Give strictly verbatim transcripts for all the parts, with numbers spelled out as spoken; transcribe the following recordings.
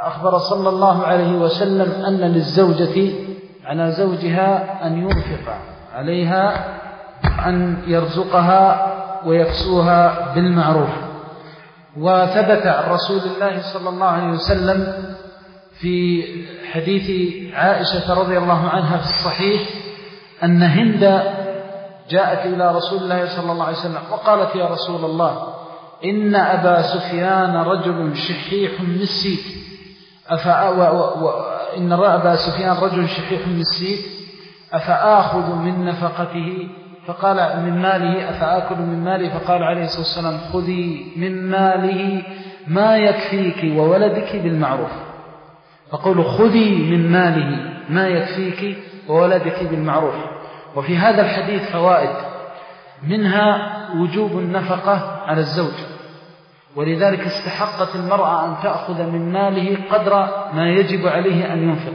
أخبر صلى الله عليه وسلم أن للزوجة على زوجها أن ينفق عليها، أن يرزقها ويكسوها بالمعروف. وثبت عن رسول الله صلى الله عليه وسلم في حديث عائشة رضي الله عنها في الصحيح أن هند جاءت إلى رسول الله صلى الله عليه وسلم وقالت: يا رسول الله، إن أبا سفيان رجل شحيح مسيك، إن أبا سفيان رجل شحيح مسيك أفآخذ من نفقته؟ فقال: من ماله. أفآكل من ماله؟ فقال عليه الصلاة والسلام: خذي من ماله ما يكفيك وولدك بالمعروف. فقولوا خذي من ماله ما يكفيك وولدك بالمعروف. وفي هذا الحديث فوائد، منها وجوب النفقة على الزوج، ولذلك استحقت المرأة أن تأخذ من ماله قدر ما يجب عليه أن ينفق.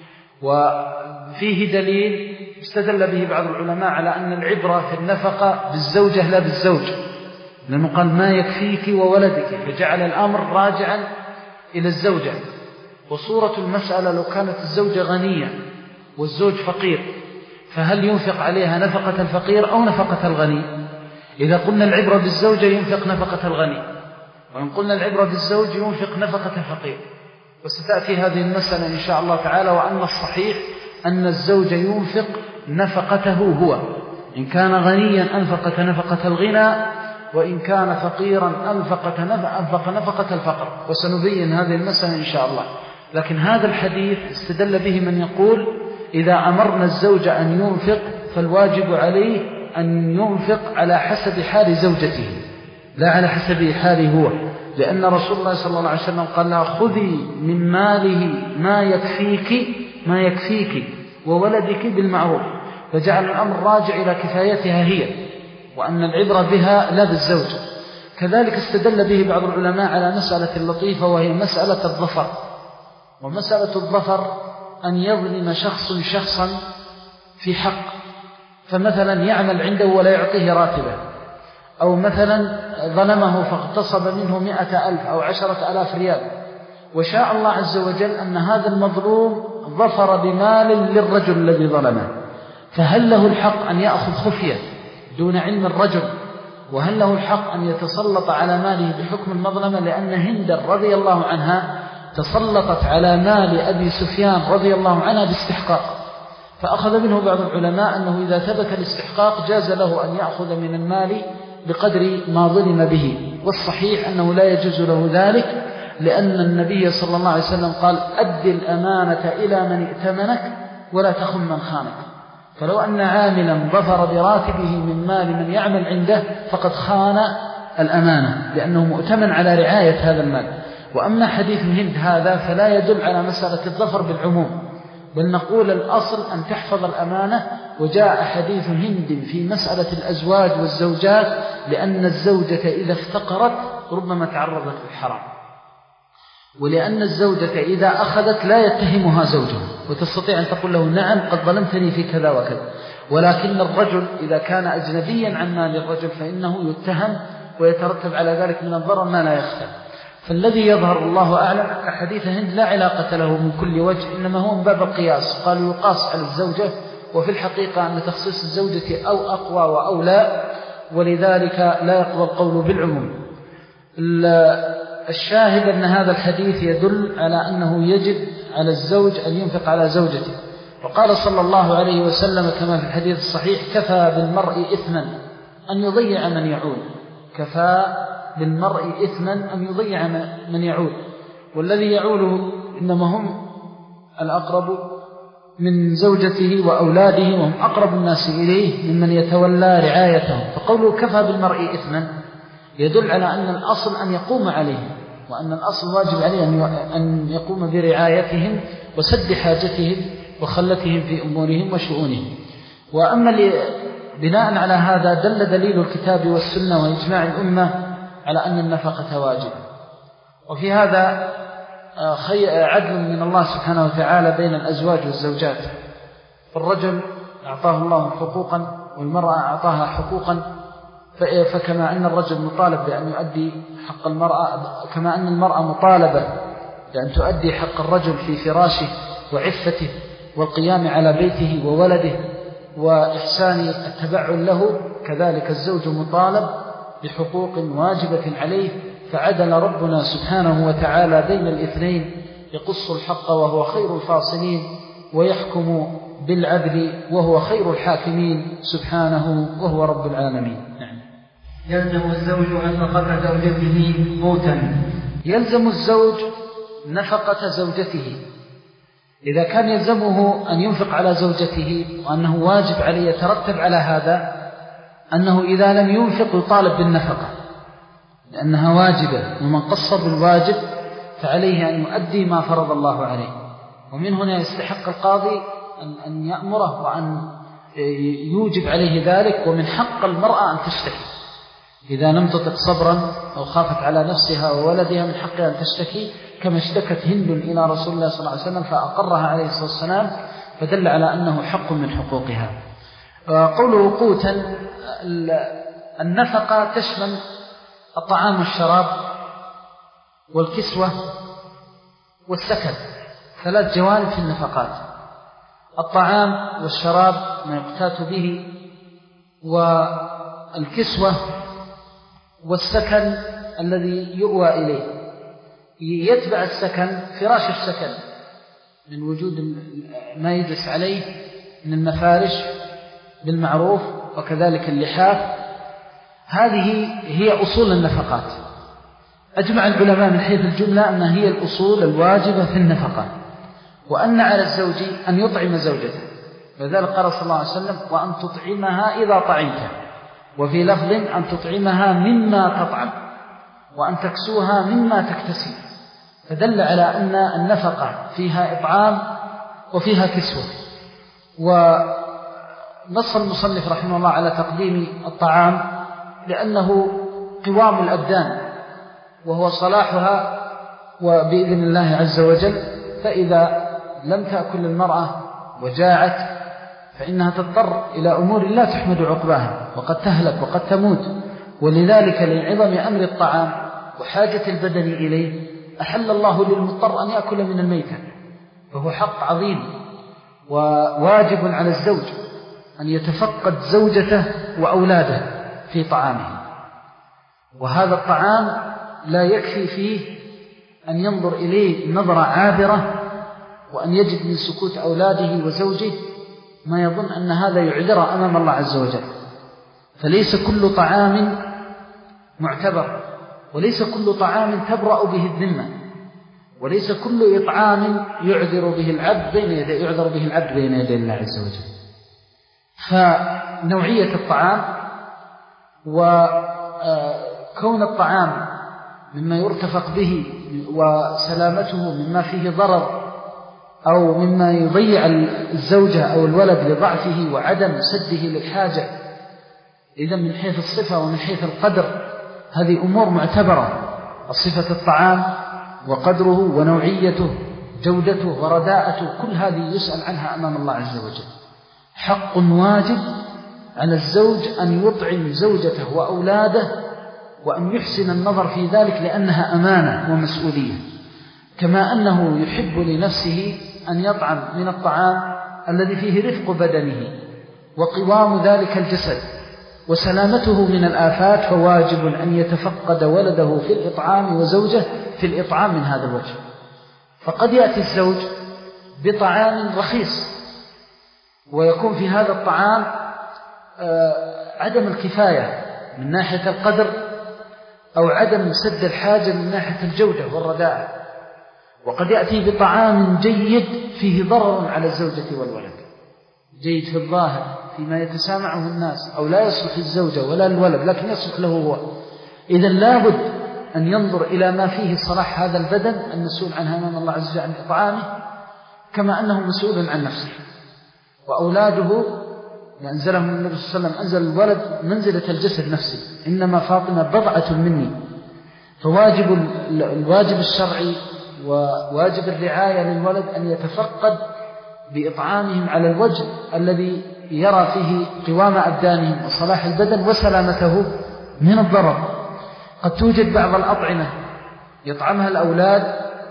وفيه دليل استدل به بعض العلماء على أن العبرة في النفقة بالزوجة لا بالزوج، لأنه قال ما يكفيك وولدك، فجعل الأمر راجعا إلى الزوجة. وصورة المسألة لو كانت الزوجة غنية والزوج فقير، فهل ينفق عليها نفقة الفقير أو نفقة الغني؟ إذا قلنا العبرة بالزوجة ينفق نفقة الغني، وإن قلنا العبرة بالزوج ينفق نفقة الفقير. وستأتي هذه المسألة إن شاء الله تعالى. وأن الصحيح أن الزوج ينفق نفقته هو، إن كان غنيا أنفق نفقة الغنى، وإن كان فقيرا أنفق نفقة الفقر. وسنبين هذه المسألة إن شاء الله. لكن هذا الحديث استدل به من يقول إذا أمرنا الزوج أن ينفق فالواجب عليه أن ينفق على حسب حال زوجته لا على حسب حاله هو، لأن رسول الله صلى الله عليه وسلم قال لها: خذي من ماله ما يكفيك ما يكفيك وولدك بالمعروف، فجعل الأمر راجع إلى كفايتها هي، وأن العبرة بها لا بالزوج. كذلك استدل به بعض العلماء على مسألة لطيفة، وهي مسألة الظفر. ومسألة الظفر أن يظلم شخص شخصا في حق، فمثلا يعمل عنده ولا يعطيه راتبه، أو مثلا ظلمه فاغتصب منه مئة ألف أو عشرة ألاف ريال، وشاء الله عز وجل أن هذا المظلوم ظفر بمال للرجل الذي ظلمه، فهل له الحق أن يأخذ خفية دون علم الرجل؟ وهل له الحق أن يتسلط على ماله بحكم المظلمة؟ لأن هند رضي الله عنها تسلطت على مال أبي سفيان رضي الله عنها باستحقاق، فأخذ منه بعض العلماء أنه إذا ثبت الاستحقاق جاز له أن يأخذ من المال بقدر ما ظلم به. والصحيح أنه لا يجوز له ذلك، لأن النبي صلى الله عليه وسلم قال: أد الأمانة إلى من ائتمنك ولا تخن من خانك. فلو أن عاملا ظفر براتبه من مال من يعمل عنده فقد خان الأمانة، لأنه مؤتمن على رعاية هذا المال. وأما حديث هند هذا فلا يدل على مسألة الظفر بالعموم، بل نقول الأصل أن تحفظ الأمانة. وجاء حديث هند في مسألة الأزواج والزوجات، لأن الزوجة إذا افتقرت ربما تعرضت للحرام، ولأن الزوجة إذا أخذت لا يتهمها زوجها، وتستطيع أن تقول له: نعم قد ظلمتني في كذا وكذا. ولكن الرجل إذا كان أجنبيا عن مال الرجل فإنه يتهم ويترتب على ذلك من الضرر ما لا يخفى. فالذي يظهر الله أعلم أن حديث هند لا علاقة له من كل وجه، إنما هو من باب القياس، قالوا يقاس على الزوجة، وفي الحقيقة أن تخصيص الزوجة أو أقوى وأولى، ولذلك لا يقبل القول بالعموم. الشاهد أن هذا الحديث يدل على أنه يجب على الزوج أن ينفق على زوجته. وقال صلى الله عليه وسلم كما في الحديث الصحيح: كفى بالمرء إثما أن يضيع من يعول. كفى بالمرء إثما أن يضيع من يعول، والذي يعوله إنما هم الأقرب من زوجته وأولاده، وهم أقرب الناس إليه ممن يتولى رعايتهم. فقوله كفى بالمرء إثما يدل على أن الأصل أن يقوم عليهم، وأن الأصل واجب عليه أن يقوم برعايتهم وسد حاجتهم وخلتهم في أمورهم وشؤونهم. وأما بناء على هذا دل دليل الكتاب والسنة وإجماع الأمة على أن النفقة واجب. وفي هذا عدل من الله سبحانه وتعالى بين الأزواج والزوجات، فالرجل أعطاه الله حقوقا والمرأة أعطاها حقوقا، فكما أن الرجل مطالب بأن يؤدي حق المرأة، كما أن المرأة مطالبة لأن تؤدي حق الرجل في فراشه وعفته والقيام على بيته وولده وإحسان التبعل له، كذلك الزوج مطالب بحقوق واجبة عليه. فعدل ربنا سبحانه وتعالى بين الاثنين، يقص الحق وهو خير الفاصلين، ويحكم بالعدل وهو خير الحاكمين سبحانه وهو رب العالمين. نعم. يلزم الزوج نفقة زوجته قوتا. يلزم الزوج نفقة زوجته، إذا كان يلزمه أن ينفق على زوجته وأنه واجب عليه، يترتب على هذا أنه إذا لم ينفق يطالب بالنفقة لأنها واجبة، ومن قصر بالواجب فعليه أن يؤدي ما فرض الله عليه. ومن هنا يستحق القاضي أن يأمره وأن يوجب عليه ذلك. ومن حق المرأة أن تشتكي إذا لم تطق صبرا أو خافت على نفسها وولدها، من حقها أن تشتكي، كما اشتكت هند إلى رسول الله صلى الله عليه وسلم فأقرها عليه الصلاة والسلام، فدل على أنه حق من حقوقها. قوله قوتا، النفقة تشمل الطعام والشراب والكسوة والسكن، ثلاث جوانب في النفقات: الطعام والشراب ما يقتات به، والكسوة، والسكن الذي يؤوى إليه. يتبع السكن فراش السكن من وجود ما يجلس عليه من المفارش بالمعروف، وكذلك اللحاف. هذه هي أصول النفقات. أجمع العلماء من حيث الجملة أن هي الأصول الواجبة في النفقة، وأن على الزوج أن يطعم زوجته، وذلك قال صلى الله عليه وسلم: وأن تطعمها إذا طعمت، وفي لفظ أن تطعمها مما تطعم، وأن تكسوها مما تكتسي. فدل على أن النفقة فيها إطعام وفيها كسوة. ونص المصنف رحمه الله على تقديم الطعام لأنه قوام الأبدان وهو صلاحها وبإذن الله عز وجل. فإذا لم تأكل المرأة وجاعت فإنها تضطر إلى أمور لا تحمد عقباها، وقد تهلك وقد تموت. ولذلك لعظم أمر الطعام وحاجة البدن إليه أحل الله للمضطر أن يأكل من الميتة، فهو حق عظيم وواجب على الزوج أن يتفقد زوجته وأولاده في طعامه. وهذا الطعام لا يكفي فيه أن ينظر إليه نظرة عابرة، وأن يجد من سكوت أولاده وزوجه ما يظن أن هذا يعذر أمام الله عز وجل. فليس كل طعام معتبر، وليس كل طعام تبرأ به الذمة، وليس كل إطعام يعذر به العبد بين يدي يعذر به العبد بين يدي الله عز وجل. فنوعية الطعام وكون الطعام مما يرتفق به وسلامته مما فيه ضرر أو مما يضيع الزوجة أو الولد لضعفه وعدم سده للحاجة، إذا من حيث الصفة ومن حيث القدر هذه أمور معتبرة. صفة الطعام وقدره ونوعيته جودته ورداءته كل هذه يسأل عنها أمام الله عز وجل. حق واجب على الزوج أن يطعم زوجته وأولاده، وأن يحسن النظر في ذلك لأنها أمانة ومسؤولية، كما أنه يحب لنفسه أن يطعم من الطعام الذي فيه رفق بدنه وقوام ذلك الجسد وسلامته من الآفات، فواجب أن يتفقد ولده في الإطعام وزوجه في الإطعام من هذا الوجه. فقد يأتي الزوج بطعام رخيص ويكون في هذا الطعام عدم الكفاية من ناحية القدر أو عدم سد الحاجة من ناحية الجودة والرداء، وقد يأتي بطعام جيد فيه ضرر على الزوجة والولد، جيد في الظاهر فيما يتسامعه الناس، أو لا يصلح الزوجة ولا الولد لكن يصلح له هو. إذن لابد أن ينظر إلى ما فيه صلاح هذا البدن المسؤول عنها أمام الله عز وجل عن إطعامه، كما أنه مسؤول عن نفسه. وأولاده أنزلهم النبي صلى الله عليه وسلم، أنزل الولد منزلة الجسد نفسه، إنما فاطمة بضعة مني. فواجب الواجب الشرعي وواجب الرعاية للولد أن يتفقد بإطعامهم على الوجه الذي يرى فيه قوام أبدانهم وصلاح البدن وسلامته من الضرر. قد توجد بعض الأطعمة يطعمها الأولاد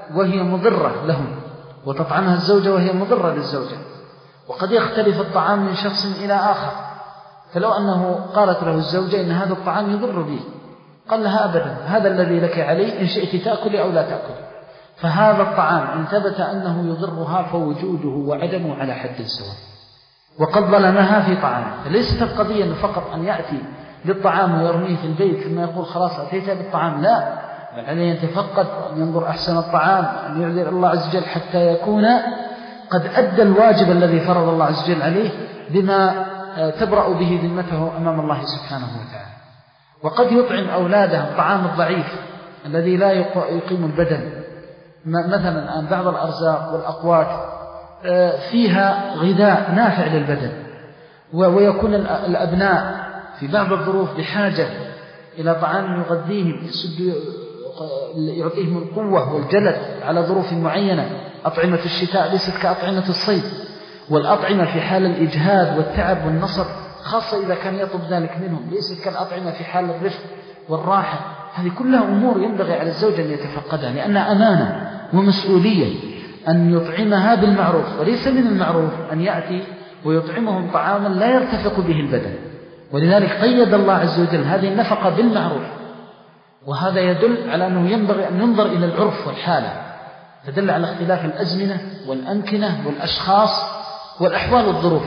وهي مضرة لهم، وتطعمها الزوجة وهي مضرة للزوجة. وقد يختلف الطعام من شخص إلى آخر، فلو أنه قالت له الزوجة إن هذا الطعام يضر بي، قال لها أبدا، هذا الذي لك عليه، إن شئت تأكلي أو لا تأكلي. فهذا الطعام إن ثبت أنه يضرها فوجوده وعدمه على حد سواء، وقد ظلمها في طعامه. فليست القضية فقط أن يأتي بالطعام ويرميه في البيت ثم يقول خلاص أتيت بالطعام، لا، بل عليه أن يتفقد وأن ينظر أحسن الطعام وأن يعذر الله عز وجل حتى يكون قد أدى الواجب الذي فرض الله عز وجل عليه بما تبرأ به ذمته أمام الله سبحانه وتعالى. وقد يطعم أولاده الطعام الضعيف الذي لا يقيم البدن، مثلا بعض الأرزاق والأقوات فيها غذاء نافع للبدن، ويكون الأبناء في بعض الظروف بحاجة إلى طعام يغذيهم يسد يعطيهم القوة والجلد على ظروف معينة. أطعمة الشتاء ليست كأطعمة الصيف، والأطعمة في حال الإجهاد والتعب والنصب خاصة إذا كان يطلب ذلك منهم ليست كالأطعمة في حال الرفق والراحة. هذه كلها أمور ينبغي على الزوج أن يتفقدها، لأنها أمانة ومسؤولية أن يطعمها بالمعروف، وليس من المعروف أن يأتي ويطعمهم طعاما لا يرتفق به البدن. ولذلك قيد الله عز وجل هذه النفقة بالمعروف، وهذا يدل على أنه ينبغي أن ننظر إلى العرف والحالة، تدل على اختلاف الأزمنة والأمكنة والأشخاص والأحوال والظروف.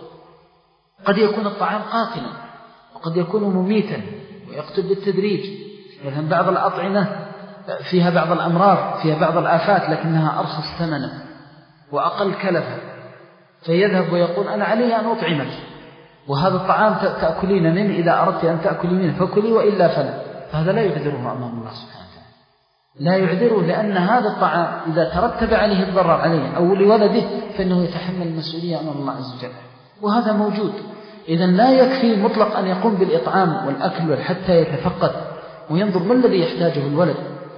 قد يكون الطعام قاتلا، وقد يكون مميتا ويقتل بالتدريج. مثلا بعض الأطعمة فيها بعض الأمراض، فيها بعض الآفات، لكنها أرخص ثمنا وأقل كلفا، فيذهب ويقول أنا علي أن أطعمك، وهذا الطعام تأكلين منه، إذا أردت أن تأكلي منه فكلي وإلا فلا. فهذا لا يعذره أمام الله سبحانه وتعالى، لا يعذره، لأن هذا الطعام إذا ترتب عليه الضرر عليه أو لولده فإنه يتحمل المسؤولية أمام الله عز وجل، وهذا موجود. إذن لا يكفي مطلق أن يقوم بالإطعام والأكل حتى يتفقد وينظر ما الذي يحتاجه الولد،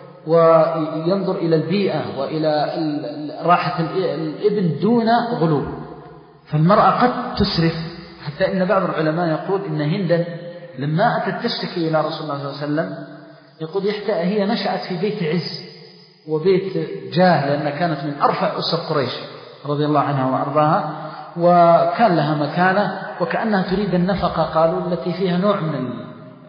وينظر إلى البيئة وإلى راحة الابن دون غلو. فالمرأة قد تسرف، حتى إن بعض العلماء يقول إن هندا لما أتت تشتكي إلى رسول الله صلى الله عليه وسلم يقول هي نشأت في بيت عز وبيت جاه، لأن كانت من أرفع أسر قريش رضي الله عنها وأرضاها، وكان لها مكانة وكأنها تريد النفقة، قالوا التي فيها نوع من ال...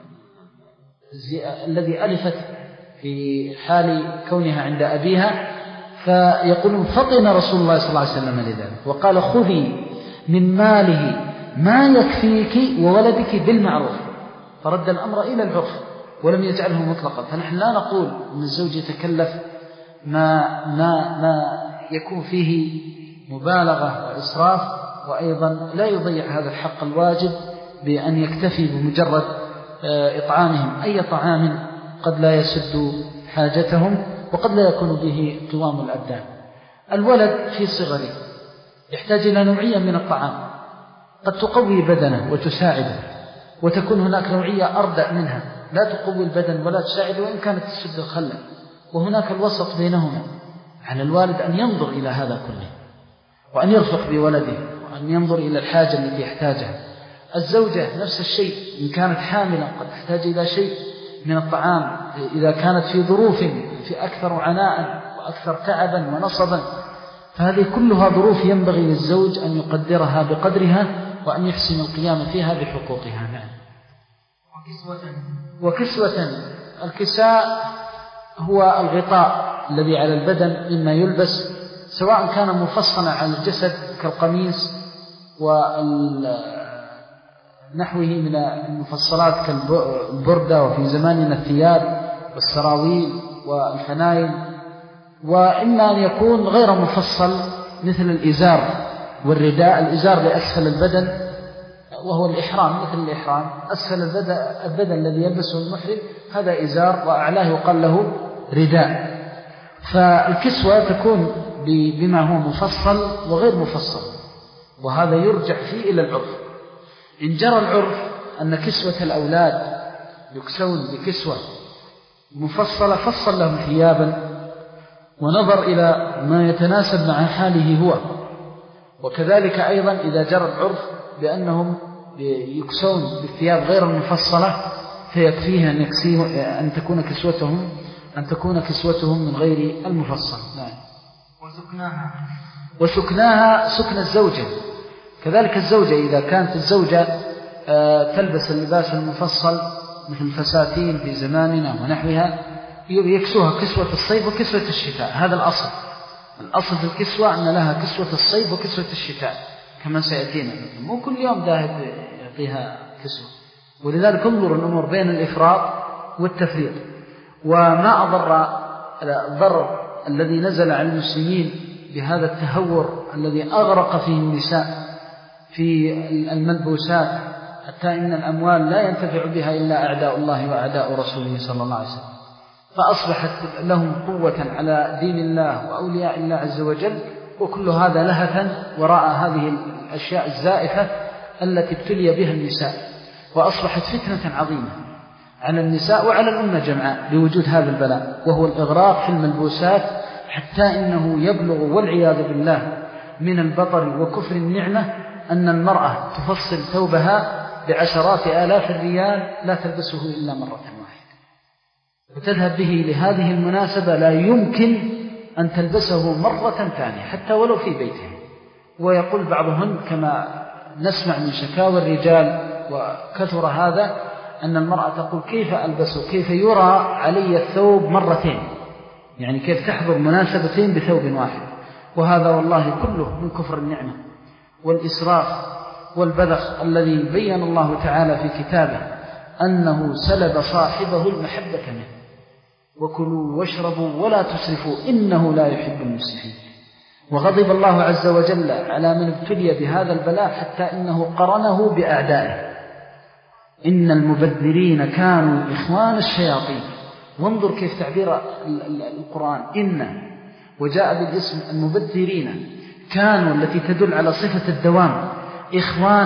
الذي ألفت في حال كونها عند أبيها. فيقولون فطن رسول الله صلى الله عليه وسلم لذلك وقال خذي من ماله ما يكفيك وولدك بالمعروف، فرد الأمر إلى العرف ولم يجعله مطلقا. فنحن لا نقول أن الزوج يتكلف ما, ما, ما يكون فيه مبالغة وإسراف، وأيضا لا يضيع هذا الحق الواجب بأن يكتفي بمجرد إطعامهم أي طعام قد لا يسد حاجتهم وقد لا يكون به قوام الأبدان. الولد في صغره يحتاج إلى نوعية من الطعام قد تقوي بدنه وتساعده، وتكون هناك نوعية أردأ منها لا تقوي البدن ولا تساعد وإن كانت تسد الخلة، وهناك الوسط بينهما. على الوالد أن ينظر إلى هذا كله وأن يرفق بولده وأن ينظر إلى الحاجة التي يحتاجها. الزوجة نفس الشيء، إن كانت حاملا قد تحتاج إلى شيء من الطعام، إذا كانت في ظروف في أكثر عناء وأكثر تعبا ونصبا، فهذه كلها ظروف ينبغي للزوج أن يقدرها بقدرها وأن يحسن القيام فيها بحقوقها. نعم. وكسوة وكسوة الكساء هو الغطاء الذي على البدن مما يلبس، سواء كان مفصلا على الجسد كالقميص ونحوه من المفصلات كالبردة، وفي زماننا الثياب والسراويل والفنايل، وإما أن يكون غير مفصل مثل الإزار والرداء. الإزار لأسفل البدن وهو الإحرام، مثل الإحرام أسفل البدن, البدن الذي يلبسه المحرم هذا إزار، وأعلاه يقال له رداء. فالكسوة تكون بما هو مفصل وغير مفصل، وهذا يرجع فيه إلى العرف. إن جرى العرف أن كسوة الأولاد يكسون بكسوة مفصلة فصل لهم ثيابا ونظر إلى ما يتناسب مع حاله هو. وكذلك أيضا إذا جرى العرف بأنهم يكسون بالثياب غير المفصلة فيكفيها أن, أن تكون كسوتهم أن تكون كسوتهم من غير المفصل. نعم. وسكناها وسكناها سكن الزوجة، كذلك الزوجة إذا كانت الزوجة تلبس اللباس المفصل مثل الفساتين في زماننا ونحوها يكسوها كسوة الصيف وكسوة الشتاء. هذا الأصل. الأصل في الكسوة أن لها كسوة الصيف وكسوة الشتاء كما سيأتينا، مو كل يوم ذاهب يعطيها كسوة. ولذلك انظر الأمور بين الإفراط والتفريط. وما أضر الضرر الذي نزل على المسلمين بهذا التهور الذي أغرق فيه النساء في الملبوسات حتى إن الأموال لا ينتفع بها إلا أعداء الله وأعداء رسوله صلى الله عليه وسلم، فأصبحت لهم قوة على دين الله وأولياء الله عز وجل، وكل هذا لهثا وراء هذه الأشياء الزائفة التي ابتلي بها النساء، وأصبحت فتنة عظيمة على النساء وعلى الأمة جمعاء بوجود هذا البلاء، وهو الإغراق في الملبوسات حتى إنه يبلغ والعياذ بالله من البطر وكفر النعمة أن المرأة تفصل ثوبها بعشرات آلاف الريال لا تلبسه إلا مرة واحدة، وتذهب به لهذه المناسبة لا يمكن أن تلبسه مرة ثانية حتى ولو في بيته. ويقول بعضهن كما نسمع من شكاوى الرجال وكثر هذا أن المرأة تقول كيف ألبسه، كيف يرى علي الثوب مرتين، يعني كيف تحضر مناسبتين بثوب واحد. وهذا والله كله من كفر النعمة والإسراف والبذخ الذي بين الله تعالى في كتابه أنه سلب صاحبه المحبة منه. وكلوا واشربوا ولا تسرفوا إنه لا يحب المسرفين. وغضب الله عز وجل على من ابتلي بهذا البلاء حتى إنه قرنه بأعدائه. إن المبذرين كانوا إخوان الشياطين. وانظر كيف تعبير القرآن إن، وجاء بالاسم المبذرين كانوا التي تدل على صفة الدوام، إخوان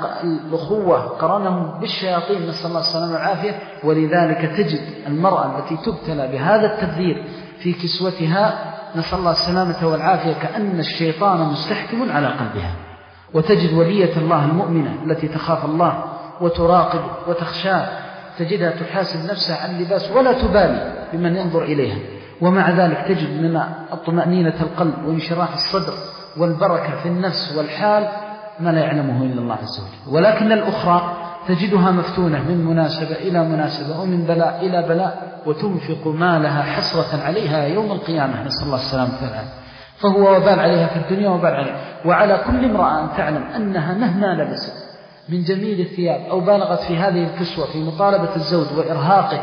الأخوة قرنهم بالشياطين، نسأل الله السلامة والعافية. ولذلك تجد المرأة التي تبتلى بهذا التبذير في كسوتها نسأل الله السلامة والعافية كأن الشيطان مستحكم على قلبها. وتجد ولية الله المؤمنة التي تخاف الله وتراقب وتخشاه تجدها تحاسب نفسها عن اللباس ولا تبالي بمن ينظر إليها، ومع ذلك تجد من الطمأنينة القلب وانشراح الصدر والبركة في النفس والحال ما لا يعلمه إلا الله عز وجل. ولكن الأخرى تجدها مفتونة من مناسبة إلى مناسبة ومن بلاء إلى بلاء وتنفق مالها حسرة عليها يوم القيامة، نسأل الله السلامة والعافية. فهو وبال عليها في الدنيا وبال عليها. وعلى كل امرأة أن تعلم أنها مهما لبست من جميل الثياب أو بالغت في هذه الكسوة في مطالبة الزوج وإرهاقه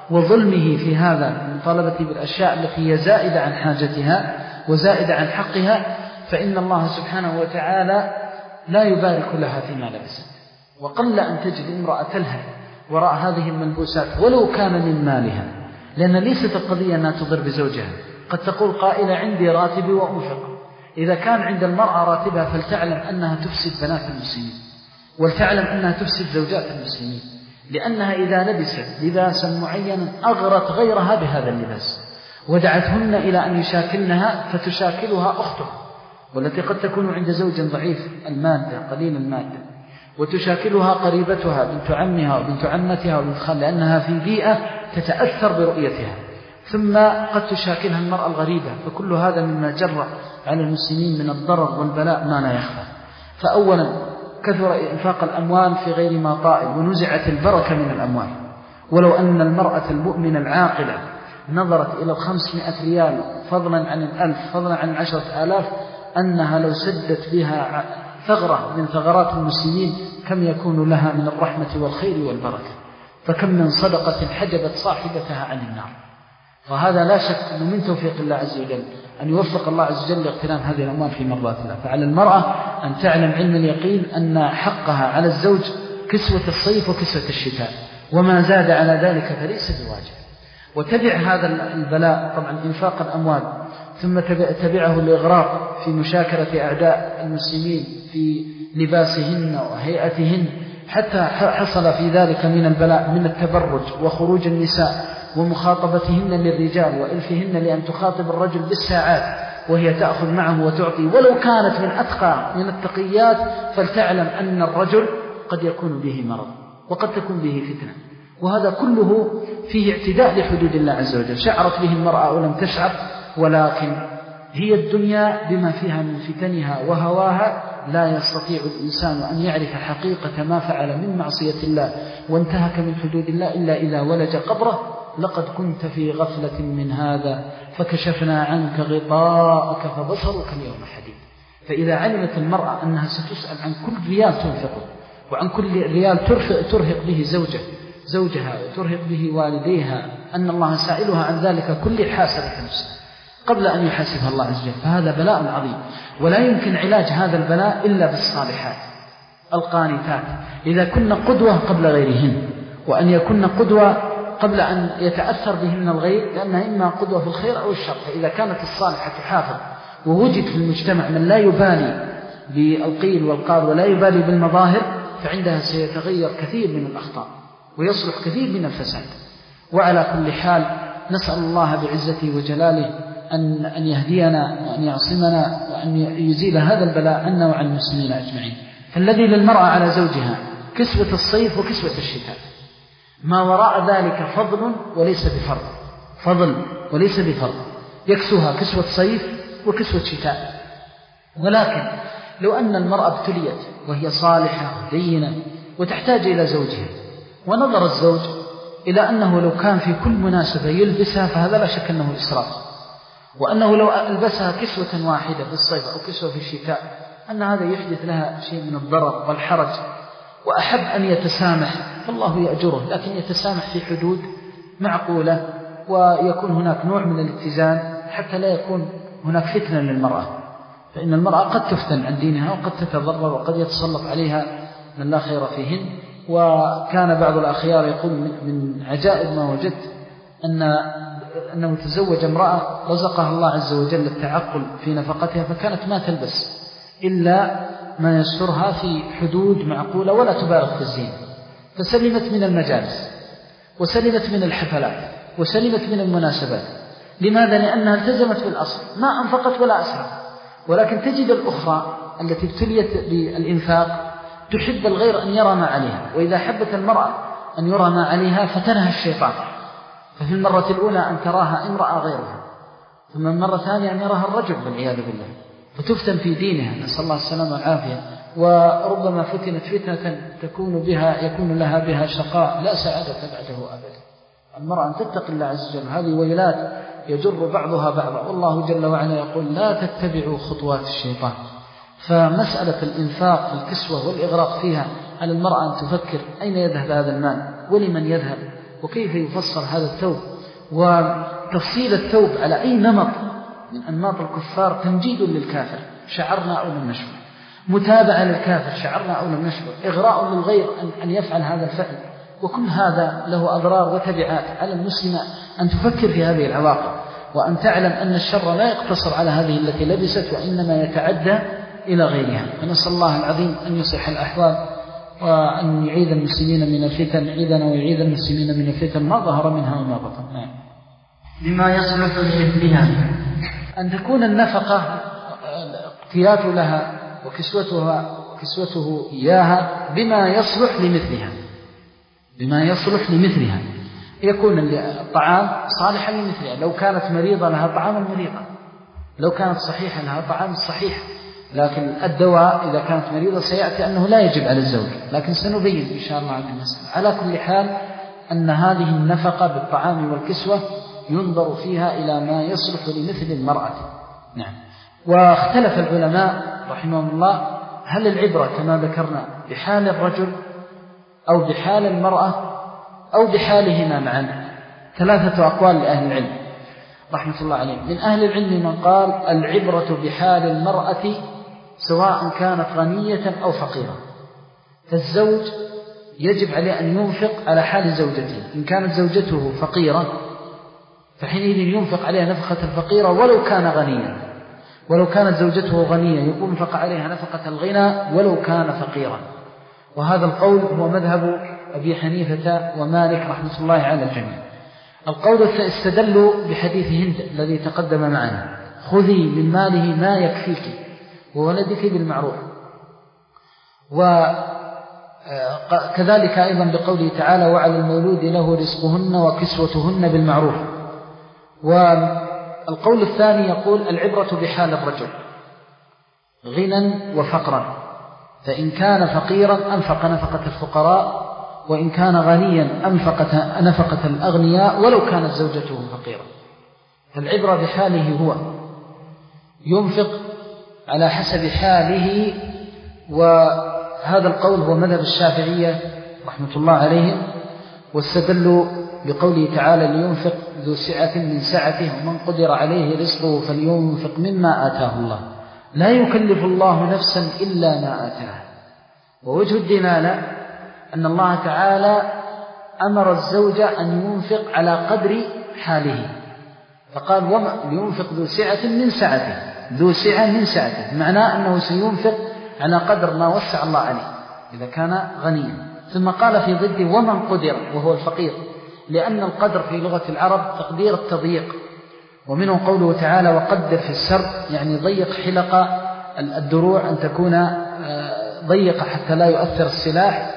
وظلمه في هذا مطالبة بالأشياء التي هي زائدة عن حاجتها وزائدة عن حقها، فإن الله سبحانه وتعالى لا يبارك لها فيما لبست. وقل أن تجد امرأة تلهث وراء هذه الملبوسات ولو كان من مالها، لأن ليست القضية أنها تضر بزوجها. قد تقول قائلة عندي راتبي وأنفق. إذا كان عند المرأة راتبها فلتعلم أنها تفسد بنات المسلمين، ولتعلم أنها تفسد زوجات المسلمين، لأنها إذا لبست لباسا معينا أغرت غيرها بهذا اللباس ودعتهن إلى أن يشاكلنها فتشاكلها أختها، والتي قد تكون عند زوج ضعيف المادة قليل المادة، وتشاكلها قريبتها بنت عمها وبنت عمتها وبنت خال، لأنها في بيئة تتأثر برؤيتها. ثم قد تشاكلها المرأة الغريبة. فكل هذا مما جرى على المسلمين من الضرر والبلاء ما لا يخفى. فأولا كثر إنفاق الأموال في غير ما طائل ونزعت البركة من الأموال. ولو أن المرأة المؤمنة العاقلة نظرت إلى الخمسمائة ريال فضلا عن الألف فضلا عن العشرة آلاف أنها لو سدت بها ثغرة من ثغرات المسلمين كم يكون لها من الرحمة والخير والبركة. فكم من صدقة حجبت صاحبتها عن النار. وهذا لا شك أنه من توفيق الله عز وجل أن يوفق الله عز وجل لاغتنام هذه الأموال في مرضات الله. فعلى المرأة أن تعلم علم اليقين أن حقها على الزوج كسوة الصيف وكسوة الشتاء، وما زاد على ذلك فليس بواجب. وتبع هذا البلاء طبعا إنفاق الأموال، ثم تبعه الإغراق في مشاكرة أعداء المسلمين في لباسهن وهيئتهن، حتى حصل في ذلك من البلاء من التبرج وخروج النساء ومخاطبتهن للرجال وإلفهن لأن تخاطب الرجل بالساعات وهي تأخذ معه وتعطي، ولو كانت من أتقى من التقيات فلتعلم أن الرجل قد يكون به مرض وقد تكون به فتنة. وهذا كله فيه اعتداء لحدود الله عز وجل، شعرت به المرأة أو لم تشعر، ولكن هي الدنيا بما فيها من فتنها وهواها لا يستطيع الإنسان أن يعرف حقيقة ما فعل من معصية الله وانتهك من حدود الله إلا إذا ولج قبره. لقد كنت في غفلة من هذا فكشفنا عنك غطاءك فبصرك اليوم حديد. فإذا علمت المرأة أنها ستسأل عن كل ريال تنفقه وعن كل ريال ترهق به زوجه زوجها وترهق به والديها، أن الله سائلها عن ذلك كل حاسبة نفسه قبل أن يحاسبها الله عز وجل، فهذا بلاء عظيم. ولا يمكن علاج هذا البلاء إلا بالصالحات القانتات، إذا كنا قدوة قبل غيرهن، وأن يكون قدوة قبل أن يتأثر بهن الغير، لأنها إما قدوة في الخير أو الشر. فإذا كانت الصالحة تحافظ ووجد في المجتمع من لا يبالي بالقيل والقال ولا يبالي بالمظاهر، فعندها سيتغير كثير من الأخطاء ويصلح كثير من الفساد. وعلى كل حال نسأل الله بعزته وجلاله أن أن يهدينا وأن يعصمنا وأن يزيل هذا البلاء عنا وعن المسلمين أجمعين. فالذي للمرأة على زوجها كسوة الصيف وكسوة الشتاء، ما وراء ذلك فضل وليس بفرض، فضل وليس بفرض، يكسوها كسوة صيف وكسوة شتاء. ولكن لو أن المرأة ابتليت وهي صالحة دينة وتحتاج إلى زوجها، ونظر الزوج إلى أنه لو كان في كل مناسبة يلبسها فهذا لا شك أنه إسراف، وأنه لو ألبسها كسوة واحدة في الصيف أو كسوة في الشتاء أن هذا يحدث لها شيء من الضرر والحرج، وأحب أن يتسامح فالله يأجره، لكن يتسامح في حدود معقولة ويكون هناك نوع من الاتزان حتى لا يكون هناك فتنة للمرأة. فإن المرأة قد تفتن عن دينها وقد تتضرر وقد يتسلط عليها من لا خير فيهن. وكان بعض الأخيار يقول من عجائب ما وجدت أن أنه تزوج امرأة رزقها الله عز وجل التعقل في نفقتها، فكانت ما تلبس إلا ما يسترها في حدود معقولة ولا تبالغ في الزينة، فسلمت من المجالس وسلمت من الحفلات وسلمت من المناسبات. لماذا؟ لأنها التزمت بالأصل، ما أنفقت ولا أسرف. ولكن تجد الأخرى التي ابتليت بالإنفاق تحب الغير أن يرى ما عليها، وإذا حبت المرأة أن يرى ما عليها فتنها الشيطان، ففي المرة الأولى أن تراها امرأة غيرها، ثم المرة الثانية أن يراها الرجل والعياذ بالله، فتفتن في دينها، نسأل الله السلامة والعافية. وربما فتنت فتنة تكون بها يكون لها بها شقاء لا سعادة بعده أبدا. المرأة أن تتقي الله عز وجل، هذه ويلات يجر بعضها بعضا، والله جل وعلا يقول لا تتبعوا خطوات الشيطان. فمسألة الإنفاق في الكسوة والإغراق فيها على المرأة أن تفكر أين يذهب هذا المال ولمن يذهب وكيف يفصل هذا الثوب، وتفصيل الثوب على أي نمط من أنماط الكفار تمجيد للكافر شعرنا أو لم نشعر، متابعة للكافر شعرنا أو لم نشعر، إغراء للغير أن يفعل هذا الفعل. وكل هذا له أضرار وتبعات. على المسلم أن تفكر في هذه العواقب، وأن تعلم أن الشر لا يقتصر على هذه التي لبست وإنما يتعدى إلى غيرها. فنسأل الله العظيم أن يصلح الأحوال وأن يعيذ المسلمين من الفتن، يعيذنا ويعيذ المسلمين من الفتن ما ظهر منها وما بطن. نعم. بما يصلح لمثلها أن تكون النفقة اقتيات لها وكسوتها وكسوته إياها بما يصلح لمثلها، بما يصلح لمثلها، يكون الطعام صالحا لمثلها. لو كانت مريضة لها طعام المريضة، لو كانت صحيحة لها طعام الصحيح. لكن الدواء إذا كانت مريضة سيأتي أنه لا يجب على الزوج، لكن سنبين إن شاء الله عن المسألة. على كل حال أن هذه النفقة بالطعام والكسوة ينظر فيها إلى ما يصلح لمثل المرأة. نعم. واختلف العلماء رحمهم الله هل العبرة كما ذكرنا بحال الرجل أو بحال المرأة أو بحالهما معا؟ ثلاثة أقوال لأهل العلم رحمة الله عليهم. من أهل العلم من قال العبرة بحال المرأة سواء كانت غنية أو فقيرة، فالزوج يجب عليه أن ينفق على حال زوجته. إن كانت زوجته فقيرة فحينئذ ينفق عليها نفقة الفقيرة ولو كان غنيا، ولو كانت زوجته غنية ينفق عليها نفقة الغنى ولو كان فقيرا. وهذا القول هو مذهب أبي حنيفة ومالك رحمة الله على الجميع. القول استدلوا بحديث هند الذي تقدم معنا: خذي من ماله ما يكفيك وولدك بالمعروف. كذلك أيضا بقوله تعالى وعلى المولود له رزقهن وكسوتهن بالمعروف. والقول الثاني يقول العبرة بحال الرجل غنى وفقرا، فإن كان فقيرا أنفق نفقة الفقراء، وإن كان غنيا أنفق نفقة الأغنياء ولو كانت زوجته فقيرة. فالعبرة بحاله هو ينفق على حسب حاله، وهذا القول هو مذهب الشافعية رحمة الله عليهم، واستدلوا بقوله تعالى لينفق ذو سعة من سعته ومن قدر عليه رزقه فلينفق مما آتاه الله لا يكلف الله نفسا إلا ما آتاه. ووجه الدلالة أن الله تعالى أمر الزوج أن ينفق على قدر حاله، فقال لينفق ذو سعة من سعته، ذو سعة من سعته، معناه أنه سينفق على قدر ما وسع الله عليه إذا كان غنيا. ثم قال في ضده ومن قدر وهو الفقير، لأن القدر في لغة العرب تقدير التضييق، ومنه قوله تعالى وقدر في السرد، يعني ضيق حلق الدروع أن تكون ضيقة حتى لا يؤثر السلاح.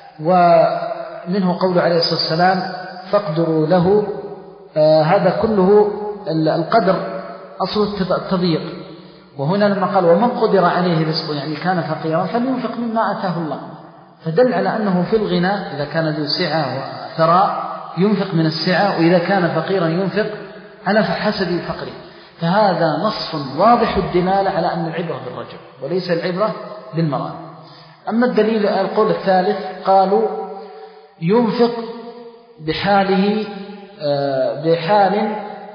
ومنه قوله عليه الصلاة والسلام فاقدروا له، هذا كله القدر أصل التضييق. وهنا لما قال ومن قدر عليه رزقه يعني كان فقيرا فلينفق مما آتاه الله، فدل على أنه في الغنى إذا كان ذو سعة وثراء ينفق من السعة، وإذا كان فقيرا ينفق على حسب فقره. فهذا نص واضح الدلالة على أن العبرة بالرجل وليس العبرة بالمرأة. أما الدليل القول الثالث قالوا ينفق بحاله بحال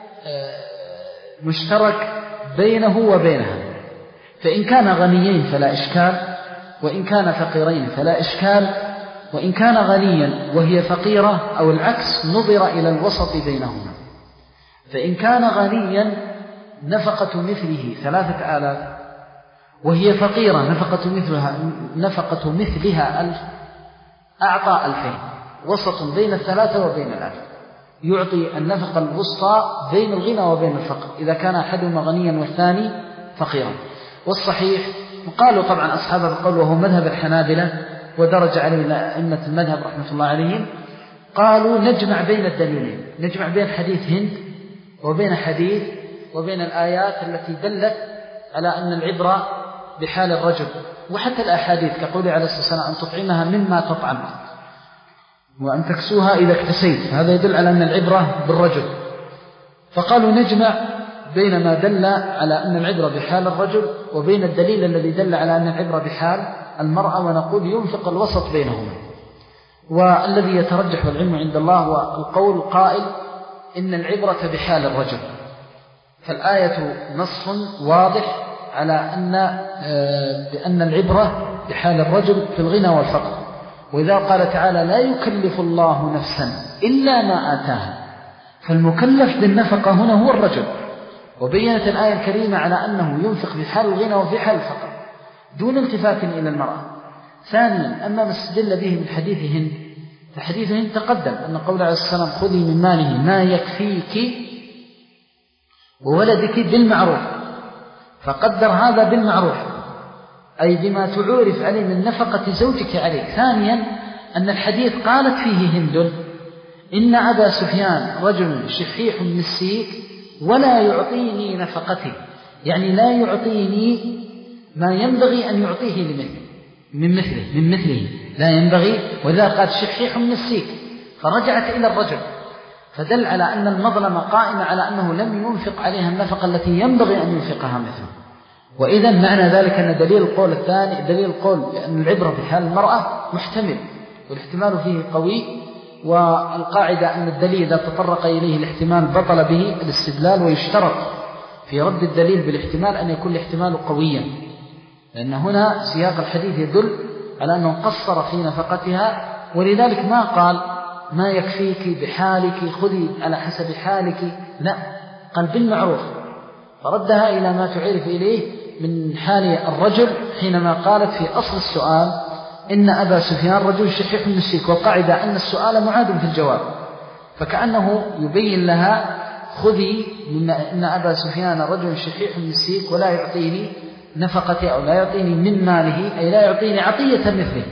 مشترك بينه وبينها، فإن كان غنيين فلا إشكال، وإن كان فقيرين فلا إشكال، وإن كان غنيا وهي فقيرة أو العكس نظر إلى الوسط بينهما. فإن كان غنيا نفقة مثله ثلاثة آلاف وهي فقيرة نفقة مثلها, نفقة مثلها ألف، أعطى ألفين، وسط بين الثلاثة وبين الألف، يعطي النفقة الوسطى بين الغنى وبين الفقر إذا كان أحدهما غنيا والثاني فقيرا. والصحيح قالوا طبعا أصحاب القول وهو مذهب الحنابلة ودرج عليه أئمة المذهب رحمة الله عليهم، قالوا نجمع بين الدليلين، نجمع بين حديث هند وبين حديث وبين الآيات التي دلت على أن العبرة بحال الرجل، وحتى الأحاديث كقول عليه الصلاة والسلام أن تطعمها مما تطعم وأن تكسوها إذا اكتسيت، فهذا يدل على أن العبرة بالرجل. فقالوا نجمع بين ما دل على أن العبرة بحال الرجل وبين الدليل الذي دل على أن العبرة بحال المرأة، ونقول ينفق الوسط بينهما. والذي يترجح والعلم عند الله هو القول قائل إن العبرة بحال الرجل، فالآية نص واضح على أن بأن العبرة بحال الرجل في الغنى والفقر. وإذا قال تعالى لا يكلف الله نفسا إلا ما آتاها، فالمكلف بالنفقة هنا هو الرجل، وبينت الآية الكريمة على أنه ينفق في حال الغنى وفي حال الفقر دون التفات إلى المرأة. ثانيا أما ما استدل به من حديث هند، فحديث هند تقدم أن قول عليه السلام خذي من ماله ما يكفيك وولدك بالمعروف، فقدر هذا بالمعروف أي بما تعرف عليه من نفقة زوجك عليك. ثانيا أن الحديث قالت فيه هند إن أبا سفيان رجل شحيح مسيك ولا يعطيني نفقته، يعني لا يعطيني ما ينبغي أن يعطيه لمثله من مثله من مثله لا ينبغي، وإذا قال شحيح مسيك فرجعت إلى الرجل، فدل على أن المظلمة قائمة على أنه لم ينفق عليها النفقة التي ينبغي أن ينفقها مثله. وإذا معنى ذلك أن دليل القول الثاني دليل القول بأن العبرة بحال المرأة محتمل، والاحتمال فيه قوي، والقاعدة أن الدليل إذا تطرق إليه الاحتمال بطل به الاستدلال، ويشترط في رد الدليل بالاحتمال أن يكون الاحتمال قويا، لأن هنا سياق الحديث يدل على أنه قصر في نفقتها، ولذلك ما قال ما يكفيك بحالك خذي على حسب حالك، لا، قال بالمعروف، فردها إلى ما تعرف إليه من حال الرجل حينما قالت في أصل السؤال إن أبا سفيان رجل شحيح مسيك، وقاعدة أن السؤال معاد في الجواب، فكأنه يبين لها خذي مما إن أبا سفيان رجل شحيح مسيك ولا يعطيني نفقتي أو لا يعطيني من ماله، أي لا يعطيني عطية مثله،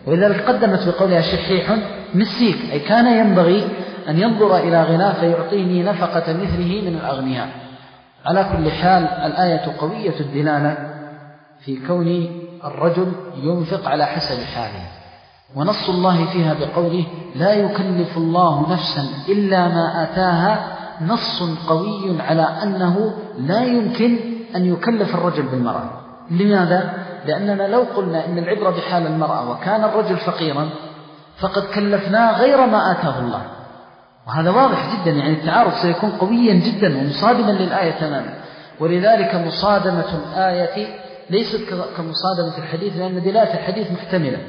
ولذلك قدمت بقولها شحيح مسيك، أي كان ينبغي أن ينظر إلى غناه فيعطيني نفقة مثله من الأغنياء. على كل حال الآية قوية الدلالة في كون الرجل ينفق على حسب حاله، ونص الله فيها بقوله لا يكلف الله نفسا إلا ما آتاها نص قوي على أنه لا يمكن أن يكلف الرجل بالمرأة. لماذا؟ لأننا لو قلنا إن العبرة بحال المرأة وكان الرجل فقيرا فقد كلفناه غير ما آتاه الله، وهذا واضح جدا، يعني التعارض سيكون قويا جدا ومصادما للآية تماما. ولذلك مصادمة الآية ليست كمصادمة الحديث، لأن دلالة الحديث محتملة.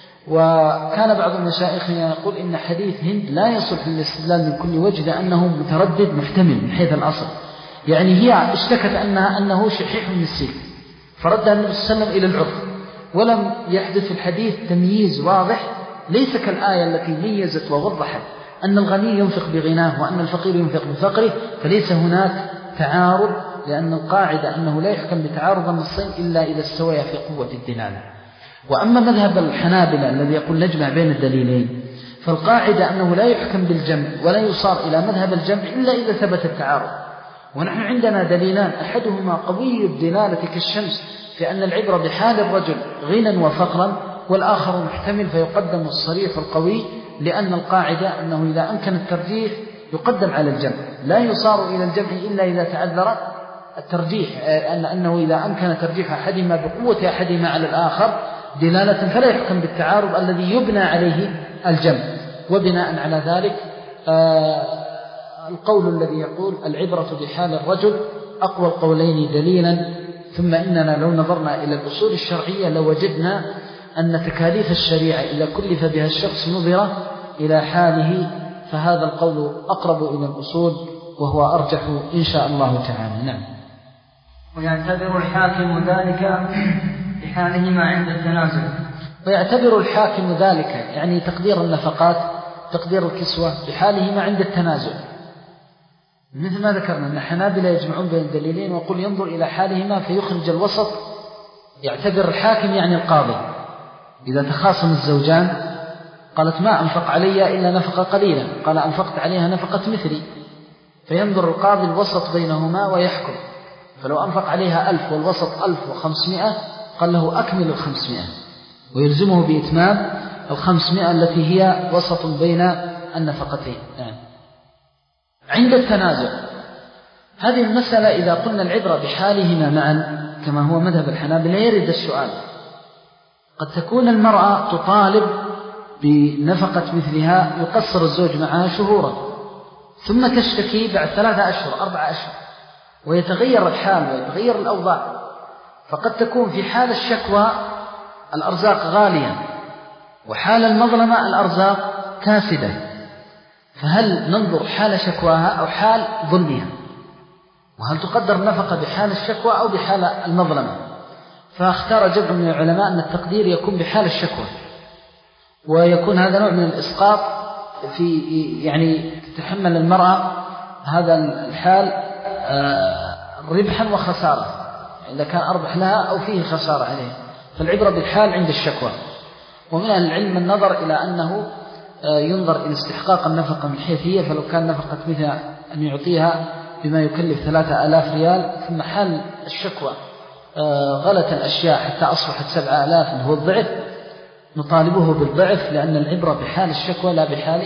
وكان بعض المشايخنا يقول إن حديث هند لا يصلح للاستدلال من كل وجه لأنه متردد محتمل من حيث الأصل. يعني هي اشتكت أنها أنه شحيح مسيك، فردها النبي صلى الله عليه وسلم إلى العرف، ولم يحدث في الحديث تمييز واضح، ليس كالآية التي ميزت ووضحت أن الغني ينفق بغناه وأن الفقير ينفق بفقره، فليس هناك تعارض، لأن القاعدة أنه لا يحكم بتعارض النصين إلا إذا استويا في قوة الدلالة. وأما مذهب الحنابلة الذي يقول نجمع بين الدليلين، فالقاعدة أنه لا يحكم بالجمع ولا يصار إلى مذهب الجمع إلا إذا ثبت التعارض. ونحن عندنا دليلان، أحدهما قوي الدلالة كالشمس في أن العبرة بحال الرجل غنى وفقرا، والآخر محتمل فيقدم الصريح القوي، لأن القاعدة أنه إذا أمكن الترجيح يقدم على الجمع، لا يصار إلى الجمع إلا إذا تعذر الترجيح، أن أنه إذا أمكن ترجيح أحدهما بقوة أحدهما على الآخر دلالة فلا يحكم بالتعارض الذي يبنى عليه الجمع. وبناء على ذلك آه القول الذي يقول العبرة بحال الرجل أقوى القولين دليلا. ثم إننا لو نظرنا إلى الأصول الشرعية لوجدنا أن تكاليف الشريعة إذا كلف بها الشخص نظر إلى حاله، فهذا القول أقرب إلى الأصول وهو أرجح إن شاء الله تعالى. نعم. ويعتبر الحاكم ذلك بحالهما عند التنازل. ويعتبر الحاكم ذلك يعني تقدير النفقات، تقدير الكسوة بحالهما عند التنازل، مثل ما ذكرنا أن حنابلة يجمعون بين الدليلين ويقول ينظر إلى حالهما فيخرج الوسط. يعتبر الحاكم يعني القاضي إذا تخاصم الزوجان، قالت ما أنفق علي إلا نفقة قليلة، قال أنفقت عليها نفقة مثلي، فينظر القاضي الوسط بينهما ويحكم. فلو أنفق عليها ألف والوسط ألف وخمسمائة قال له أكمل الخمسمائة، ويلزمه بإتمام الخمسمائة التي هي وسط بين النفقتين. يعني عند التنازع هذه المسألة إذا قلنا العبرة بحالهما معا كما هو مذهب الحنابلة يرد السؤال، قد تكون المرأة تطالب بنفقة مثلها يقصر الزوج معها شهورا، ثم تشتكي بعد ثلاثة أشهر أربعة أشهر، ويتغير الحال ويتغير الأوضاع. فقد تكون في حال الشكوى الأرزاق غالية، وحال المظلمة الأرزاق كاسدة، فهل ننظر حال شكواها أو حال ظلمها؟ وهل تقدر النفقة بحال الشكوى أو بحال المظلمة؟ فاختار جمع من العلماء أن التقدير يكون بحال الشكوى، ويكون هذا نوع من الإسقاط في يعني تتحمل المرأة هذا الحال ربحا وخسارة، إذا كان أربح لها أو فيه خسارة عليه، فالعبرة بالحال عند الشكوى. ومن العلم النظر إلى أنه ينظر إلى استحقاق النفقة من حيث هي، فلو كان نفقة مثل أن يعطيها بما يكلف ثلاثة آلاف ريال، ثم حال الشكوى غلت الأشياء حتى أصبحت سبعة آلاف اللي هو الضعف، نطالبه بالضعف، لأن العبرة بحال الشكوى لا بحال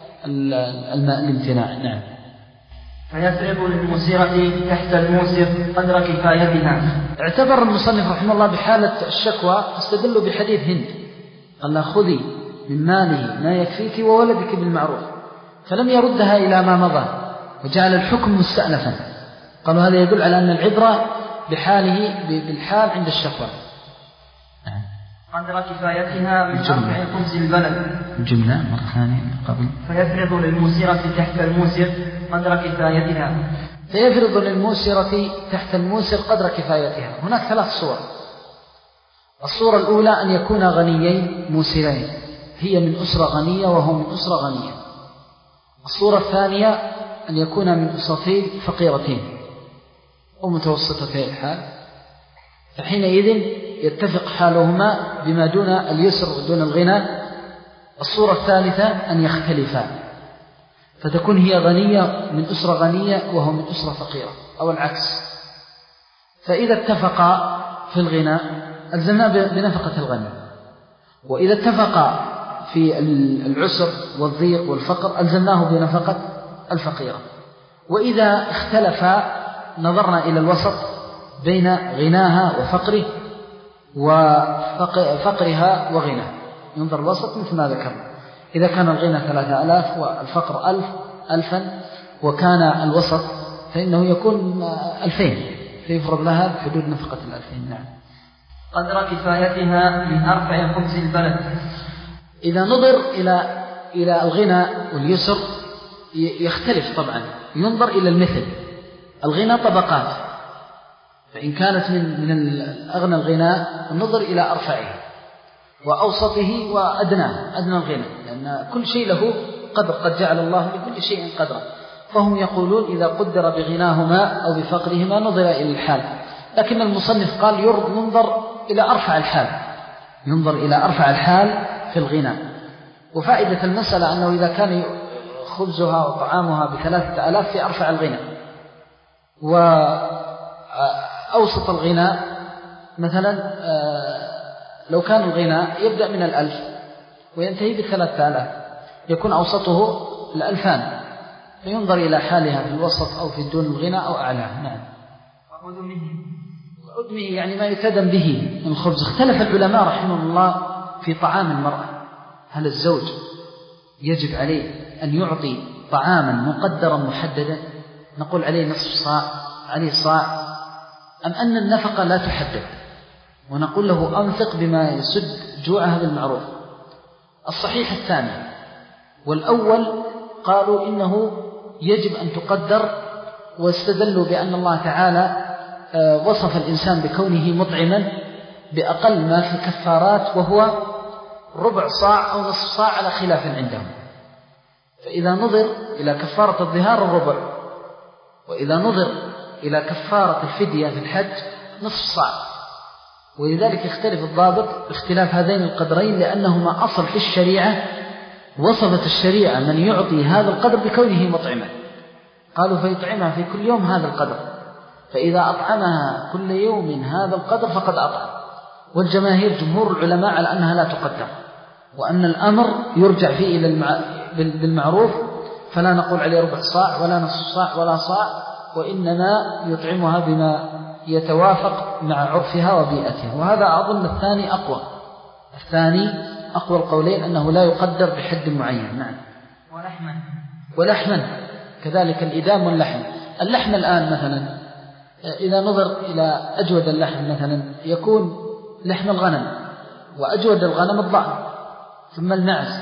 الامتناع. نعم. فيفرض للمسيرة تحت الموسر قدر كفايتها. اعتبر المصنف رحمه الله بحالة الشكوى، استدلوا بحديث هند قال خذي من ماله ما يكفيك وولدك بالمعروف، فلم يردها إلى ما مضى وجعل الحكم مستأنفا. قالوا هذا يدل على أن العبرة بحاله بالحال عند الشكوى. قدر كفايتها من أربع خمس البلد. الجملة مرة ثانية قبل. فيفرض للموسرة تحت الموسر قدر كفايتها. فيفرض للموسرة تحت الموسر قدر كفايتها. هناك ثلاث صور. الصورة الأولى أن يكون غنيين موسرين، هي من أسرة غنية وهو من أسرة غنية. الصورة الثانية أن يكون من أسرتين فقيرتين أو متوسطتين الحال، فحينئذ يتفق حالهما بما دون اليسر ودون الغنى. الصورة الثالثة أن يختلفا، فتكون هي غنية من أسرة غنية وهو من أسرة فقيرة، أو العكس. فإذا اتفقا في الغنى ألزمنا بنفقة الغني، وإذا اتفقا في العسر والضيق والفقر ألزمناه بنفقة الفقيرة. وإذا اختلفا نظرنا إلى الوسط بين غناها وفقره وفقرها وغناها، ينظر الوسط مثل ما ذكرنا. إذا كان الغنى ثلاثة آلاف والفقر ألف ألفا وكان الوسط فإنه يكون ألفين، فيفرض لها بحدود نفقة الألفين. نعم. قدر كفايتها من أرفع خبز البلد. إذا نظر إلى إلى الغنى واليسر يختلف طبعا، ينظر إلى المثل. الغنى طبقات، فإن كانت من من أغنى الغناء النظر إلى أرفعه وأوسطه وأدناه، أدنى الغنى، لأن كل شيء له قدر، قد جعل الله لكل شيء قدرا. فهم يقولون إذا قدر بغناهما أو بفقرهما نظر إلى الحال، لكن المصنف قال ينظر إلى أرفع الحال، ينظر إلى أرفع الحال في الغنى. وفائدة المسألة أنه إذا كان خبزها وطعامها بثلاثة آلاف في أرفع الغنى، وأوسط الغنى مثلا لو كان الغنى يبدأ من الألف وينتهي بالثلاثة آلاف، يكون أوسطه الألفان، فينظر إلى حالها في الوسط أو في دون الغنى أو أعلاه. نعم. وأدمه وأدمه يعني ما يتدم به من الخبز. اختلف العلماء رحمه الله في طعام المرأة، هل الزوج يجب عليه أن يعطي طعاما مقدرا محددا، نقول عليه نصف صاع، عليه صاع، أم أن النفقة لا تحدد ونقول له أنفق بما يسد جوعها بالمعروف؟ الصحيح الثاني، والأول قالوا إنه يجب أن تقدر، واستدلوا بأن الله تعالى وصف الإنسان بكونه مطعما بأقل ما في الكفارات وهو ربع صاع أو نصف صاع على خلاف عندهم. فإذا نظر إلى كفارة الظهار الربع، وإذا نظر إلى كفارة الفدية في الحج نصف صاع، ولذلك يختلف الضابط باختلاف هذين القدرين، لأنهما أصل في الشريعة. وصفت الشريعة من يعطي هذا القدر بكونه مطعما، قالوا فيطعمها في كل يوم هذا القدر، فإذا أطعمها كل يوم هذا القدر فقد أطعم. والجماهير جمهور العلماء على أنها لا تقدر، وأن الأمر يرجع فيه إلى المع... بالمعروف، فلا نقول عليه ربع صاع ولا نصف صاع ولا صاع، وإنما يطعمها بما يتوافق مع عرفها وبيئتها. وهذا أظن الثاني أقوى، الثاني أقوى القولين أنه لا يقدر بحد معين. نعم. ولحما ولحما كذلك الإدام واللحم. اللحم الآن مثلا إذا نظر إلى أجود اللحم مثلا يكون لحم الغنم، وأجود الغنم الضأن، ثم المعز،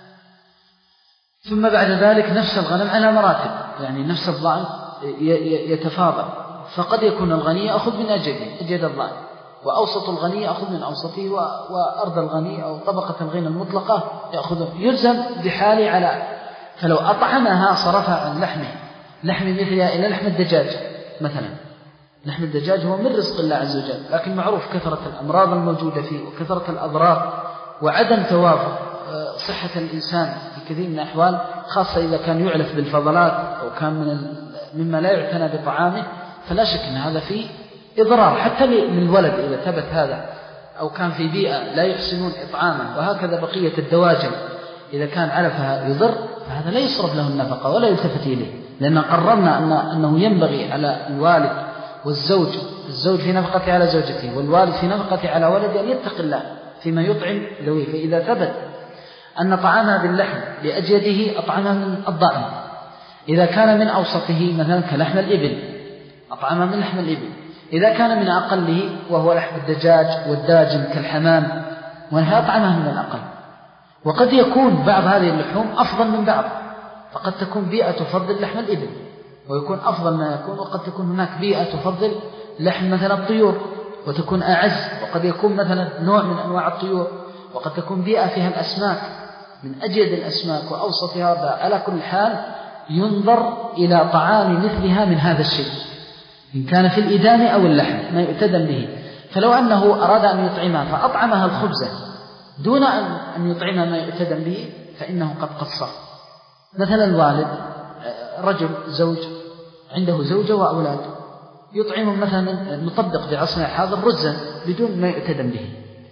ثم بعد ذلك نفس الغنم على مراتب، يعني نفس الضأن يتفاضل، فقد يكون الغني يأخذ من أجده أجد الضأن، وأوسط الغني يأخذ من أوسطه، وأرض الغني أو طبقة الغنى المطلقة يأخذ، يلزم بحالي على. فلو أطعمها صرفها عن لحمه لحم مثلها إلى لحم الدجاج مثلا، لحم الدجاج هو من رزق الله عز وجل، لكن معروف كثرة الأمراض الموجودة فيه وكثرة الأضرار وعدم توافق صحة الإنسان في كثير من الأحوال، خاصة إذا كان يعلف بالفضلات أو كان من مما لا يعتنى بطعامه، فلا شك أن هذا فيه إضرار حتى للولد إذا ثبت هذا، أو كان في بيئة لا يحسنون إطعامه. وهكذا بقية الدواجن إذا كان علفها يضر فهذا لا يصرف له النفقة ولا يلتفت إليه، لأن قررنا أن أنه ينبغي على الوالد والزوج، الزوج في نفقته على زوجته والوالد في نفقته على ولده أن يتق الله فيما يطعم ذويه. فإذا ثبت أن طعامها باللحم لأجيده أطعمها من الضأن، إذا كان من أوسطه مثلا كلحم الإبل أطعمها من لحم الإبل، إذا كان من أقله وهو لحم الدجاج والداجن كالحمام وأنها أطعمها من الأقل. وقد يكون بعض هذه اللحوم أفضل من بعض، فقد تكون بيئة تفضل لحم الإبل ويكون أفضل ما يكون، وقد تكون هناك بيئة تفضل لحم مثلا الطيور وتكون أعز، وقد يكون مثلا نوع من أنواع الطيور، وقد تكون بيئة فيها الأسماك من أجيد الأسماك وأوسطها. على كل حال ينظر إلى طعام مثلها من هذا الشيء، إن كان في الإدام أو اللحم ما يؤتدم به. فلو أنه أراد أن يطعمها فأطعمها الخبزة دون أن يطعمها ما يؤتدم به فإنه قد قصر. مثلا الوالد رجل زوج عنده زوجة وأولاد يطعمهم مثلا نطبق بعصرنا الحاضر رزا بدون ما يؤتدم به،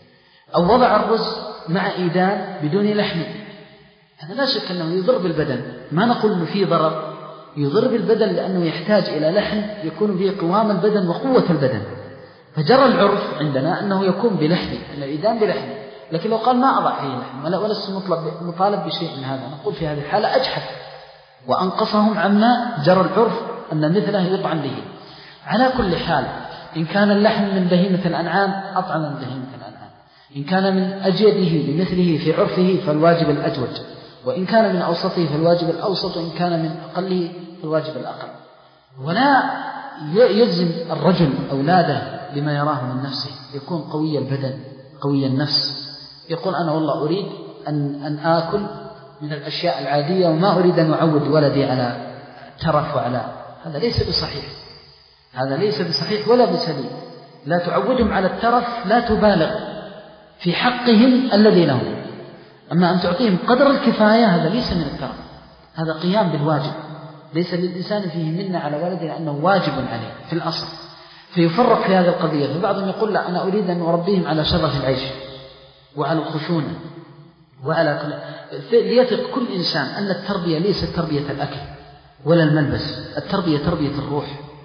أو وضع الرز مع إيدام بدون لحم، هذا لا شك أنه يضر بالبدن. ما نقول أنه فيه ضرر، يضر بالبدن لأنه يحتاج إلى لحم يكون به قوام البدن وقوة البدن. فجرى العرف عندنا أنه يكون بلحم، الإيدام بلحم. لكن لو قال ما أضع فيه لحم ولا ولست مطالب بشيء من هذا، نقول في هذه الحالة أجحف وأنقصهم عما جرى العرف أن مثله يطعم به. على كل حال إن كان اللحم من بهيمة الأنعام أطعم من بهيمة الأنعام، إن كان من أجيده بمثله في عرفه فالواجب الأجود، وإن كان من أوسطه فالواجب الأوسط، وإن كان من أقله فالواجب الأقل. ولا يلزم الرجل أولاده بما يراه من نفسه، يكون قوي البدن قوي النفس، يقول أنا والله أريد أن, أن آكل من الأشياء العادية وما أريد أن أعود ولدي على ترف وعلى هذا ليس بصحيح، هذا ليس بصحيح ولا بسليم. لا تعودهم على الترف، لا تبالغ في حقهم الذي لهم. أما أن تعطيهم قدر الكفاية هذا ليس من الترف، هذا قيام بالواجب. ليس للإنسان فيه منة على ولده لأنه واجب عليه في الأصل، فيفرق في هذه القضية. فبعضهم يقول لا أنا أريد أن أربيهم على شرف العيش وعلى الخشونة وعلى كل... ليثق كل إنسان أن التربية ليست تربية الأكل ولا الملبس، التربية تربية الروح،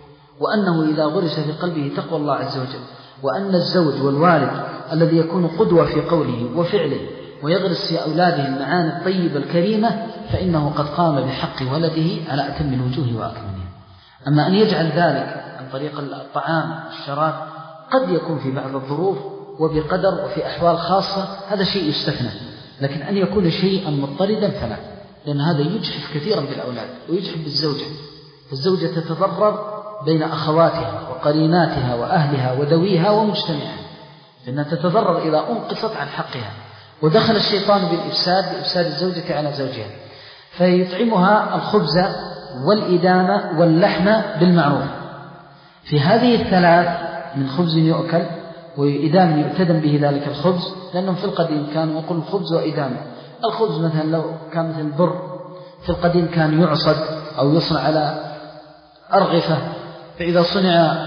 وأنه إذا غرس في قلبه تقوى الله عز وجل، وأن الزوج والوالد الذي يكون قدوة في قوله وفعله ويغرس في أولاده المعاني الطيبة الكريمة فإنه قد قام بحق ولده على أتم الوجوه وأكملها. أما أن يجعل ذلك عن طريق الطعام الشراب قد يكون في بعض الظروف وبقدر وفي أحوال خاصة، هذا شيء يستثنى، لكن أن يكون شيئا مضطردا فلا، لأن هذا يجحف كثيرا بالأولاد ويجحف بالزوجة. فالزوجة تتضرر بين أخواتها وقريناتها وأهلها وذويها ومجتمعها، لأنها تتضرر إذا أنقصت عن حقها. ودخل الشيطان بالإفساد بإفساد الزوجة على زوجها، فيطعمها الخبز والإدامة واللحم بالمعروف. في هذه الثلاث من خبز يؤكل وإدام يؤتدم به ذلك الخبز، لأنهم في القديم كانوا يقول خبز وإدامة. الخبز مثلا لو كان مثل البر في القديم كان يعصد أو يصنع على أرغفة، فإذا صنع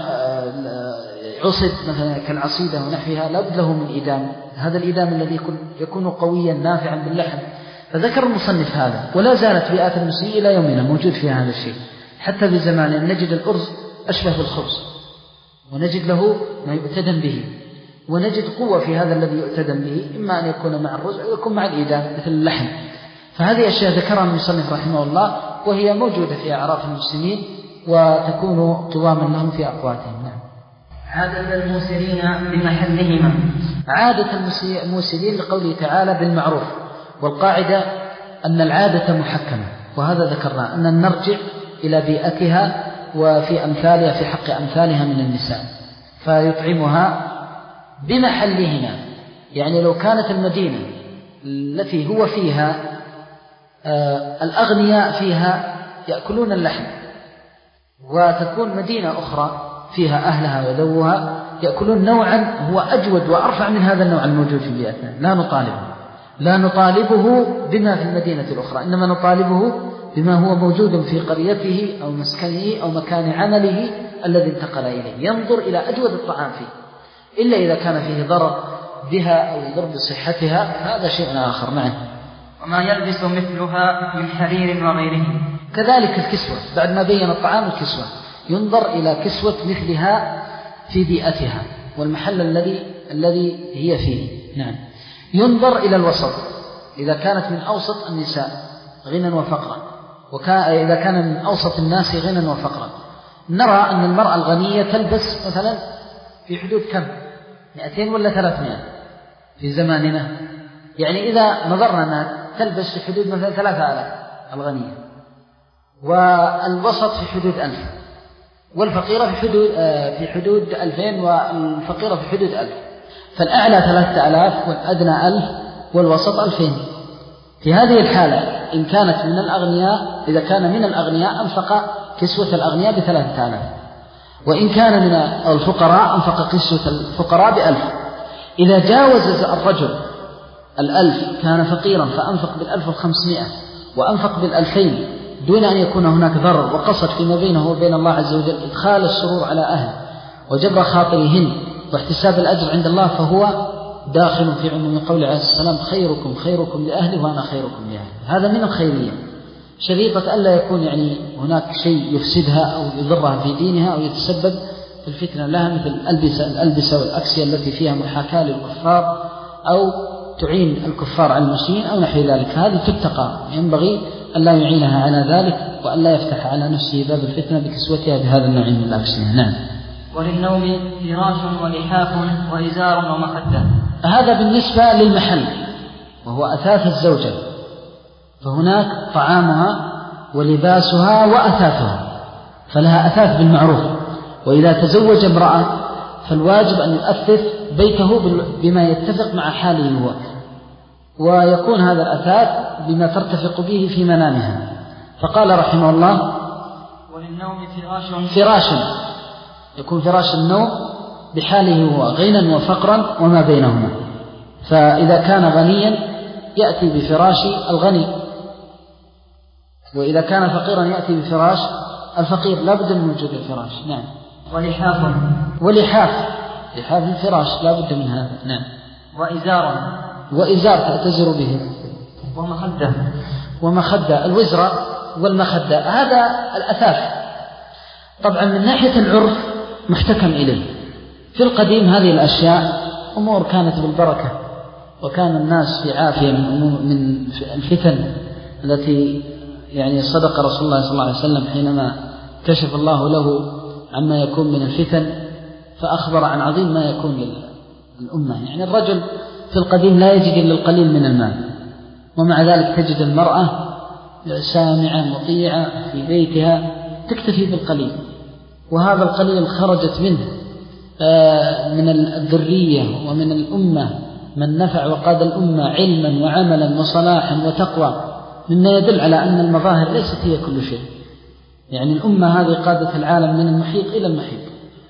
عصد مثلا كالعصيدة ونحوها لابد له من إدام، هذا الإدام الذي يكون قويا نافعا باللحم. فذكر المصنف هذا، ولا زالت بيئات المسلمين إلى يومنا موجود فيها هذا الشيء. حتى في زماننا نجد الأرز أشبه بالخبز، ونجد له ما يؤتدم به، ونجد قوة في هذا الذي يؤتدم به، إما أن يكون مع الرز أو يكون مع الإدام مثل اللحم. فهذه أشياء ذكرها المصنف رحمه الله، وهي موجودة في أعراف المسلمين وتكون قواما لهم في أقواتهم. نعم. عادة الموسرين بمحلهما، عادة الموسرين لقوله تعالى بالمعروف، والقاعدة أن العادة محكمة، وهذا ذكرنا أن نرجع إلى بيئتها وفي أمثالها في حق أمثالها من النساء، فيطعمها بمحلهما. يعني لو كانت المدينة التي هو فيها آه الأغنياء فيها يأكلون اللحم، وتكون مدينة أخرى فيها أهلها وذوها يأكلون نوعا هو أجود وأرفع من هذا النوع الموجود في بيئتنا، لا نطالبه لا نطالبه بما في المدينة الأخرى، إنما نطالبه بما هو موجود في قريته أو مسكنه أو مكان عمله الذي انتقل إليه، ينظر إلى أجود الطعام فيه، إلا إذا كان فيه ضرر بها أو ضرر بصحتها هذا شيء آخر. معه. وما يلبس مثلها من حرير وغيره. كذلك الكسوة، بعد ما بين الطعام الكسوة ينظر إلى كسوة مثلها في بيئتها والمحل الذي الذي هي فيه. نعم. ينظر إلى الوسط، إذا كانت من أوسط النساء غنى وفقرا، وإذا كان من أوسط الناس غنى وفقرا. نرى أن المرأة الغنية تلبس مثلا في حدود كم؟ مئتين ولا ثلاثمائة في زماننا، يعني إذا نظرنا أنها تلبس في حدود مثلا ثلاثة آلاف الغنية، والوسط في حدود ألف، والفقيرة في حدود في حدود ألفين، والفقيرة في حدود ألف. فالأعلى ثلاثة آلاف والأدنى ألف والوسط ألفين. في هذه الحالة إن كانت من الأغنياء، إذا كان من الأغنياء أنفق كسوة الأغنياء بثلاثة آلاف، وإن كان من الفقراء أنفق كسوة الفقراء بألف. إذا جاوز الرجل الألف كان فقيرا فأنفق بالألف والخمسمائة وأنفق بالألفين دون أن يكون هناك ضرر وقصد فيما بينه وبين الله عز وجل إدخال السرور على أهل وجبر خاطرهن واحتساب الأجر عند الله، فهو داخل في عموم قول عليه السلام خيركم خيركم لأهله وأنا خيركم لأهله. هذا من الخيرية، شريطة ألا يكون يعني هناك شيء يفسدها أو يضرها في دينها أو يتسبب في الفتنة لها، مثل الألبسة, الألبسة والأكسية التي فيها محاكاة للكفار أو تعين الكفار على المسلمين أو نحو ذلك، هذه تتقى، ينبغي ألا يعينها على ذلك وألا يفتح على نفسه باب الفتنة بكسوتها بهذا النوع من الأكسية. نعم. وللنوم فراش ولحاف وإزار ومخدة. هذا بالنسبة للمحل وهو أثاث الزوجة، فهناك طعامها ولباسها وأثاثها، فلها أثاث بالمعروف. وإذا تزوج امرأة فالواجب أن يؤثث بيته بما يتفق مع حاله هو، ويكون هذا الأثاث بما ترتفق به في منامها. فقال رحمه الله وللنوم فراش فراش، يكون فراش النوم بحاله هو غنى وفقرا وما بينهما، فإذا كان غنيا يأتي بفراش الغني، وإذا كان فقيرا يأتي بفراش الفقير، لا بد من وجود الفراش. نعم. ولحاف ولحاف لحاف الفراش لا بد من هذا. نعم. وإزار وإزار تأتزر به. ومخدة ومخدة الوزرة والمخدة، هذا الأثاث. طبعا من ناحية العرف محتكم إليه. في القديم هذه الأشياء أمور كانت بالبركة، وكان الناس في عافية من من الفتن التي يعني صدق رسول الله صلى الله عليه وسلم حينما كشف الله له عما يكون من الفتن، فأخبر عن عظيم ما يكون للأمة. يعني الرجل في القديم لا يجد إلا القليل من المال، ومع ذلك تجد المرأة سامعة مطيعة في بيتها تكتفي بالقليل، وهذا القليل خرجت منه من الذرية ومن الأمة من نفع وقاد الأمة علما وعملا وصلاحا وتقوى، مما يدل على أن المظاهر ليست هي كل شيء. يعني الأمة هذه قادت العالم من المحيط إلى المحيط،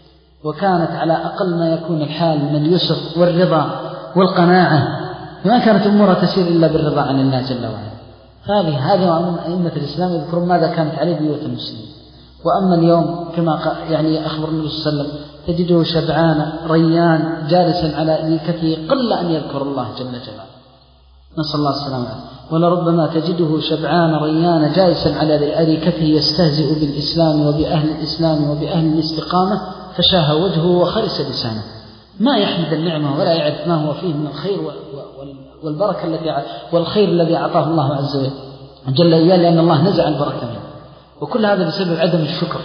وكانت على أقل ما يكون الحال من اليسر والرضا والقناعة، وما كانت أمورها تسير إلا بالرضا عن الله جل وعلا. هذه هذه أئمة الإسلام يذكرون ماذا كانت عليه بيوت المسلمين. وأما اليوم كما يعني أخبر النبي صلى الله عليه وسلم تجده شبعان ريان جالسا على أريكته قل أن يذكر الله جل جلاله، نسأل الله السلامة. ولربما تجده شبعان ريان جالسا على أريكته يستهزئ بالإسلام وبأهل الإسلام وبأهل الاستقامة، فشاه وجهه وخرس لسانه، ما يحمد النعمة ولا يعرف ما هو فيه من الخير والبركة التي والخير الذي أعطاه الله عز وجل إياه، لأن الله نزع البركة منه. وكل هذا بسبب عدم الشكر.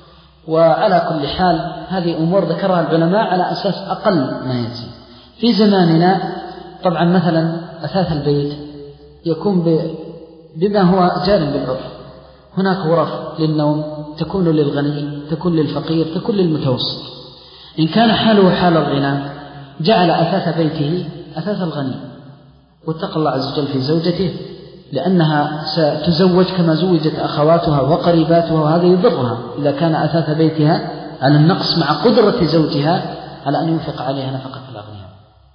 وعلى كل حال هذه أمور ذكرها العلماء على أساس أقل ما يجي. في زماننا طبعا مثلا أثاث البيت يكون بما هو جار بالعرف، هناك غرف للنوم تكون للغني، تكون للفقير، تكون للمتوسط. إن كان حاله حال الغنى جعل أثاث بيته أثاث الغني، واتقى الله عز وجل في زوجته لأنها ستزوج كما زوجت أخواتها وقريباتها، وهذا يضرها إذا كان أثاث بيتها على النقص مع قدرة زوجها على أن ينفق عليها نفقة الأغنياء.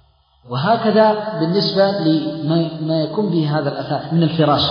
وهكذا بالنسبة لما يكون به هذا الأثاث من الفراش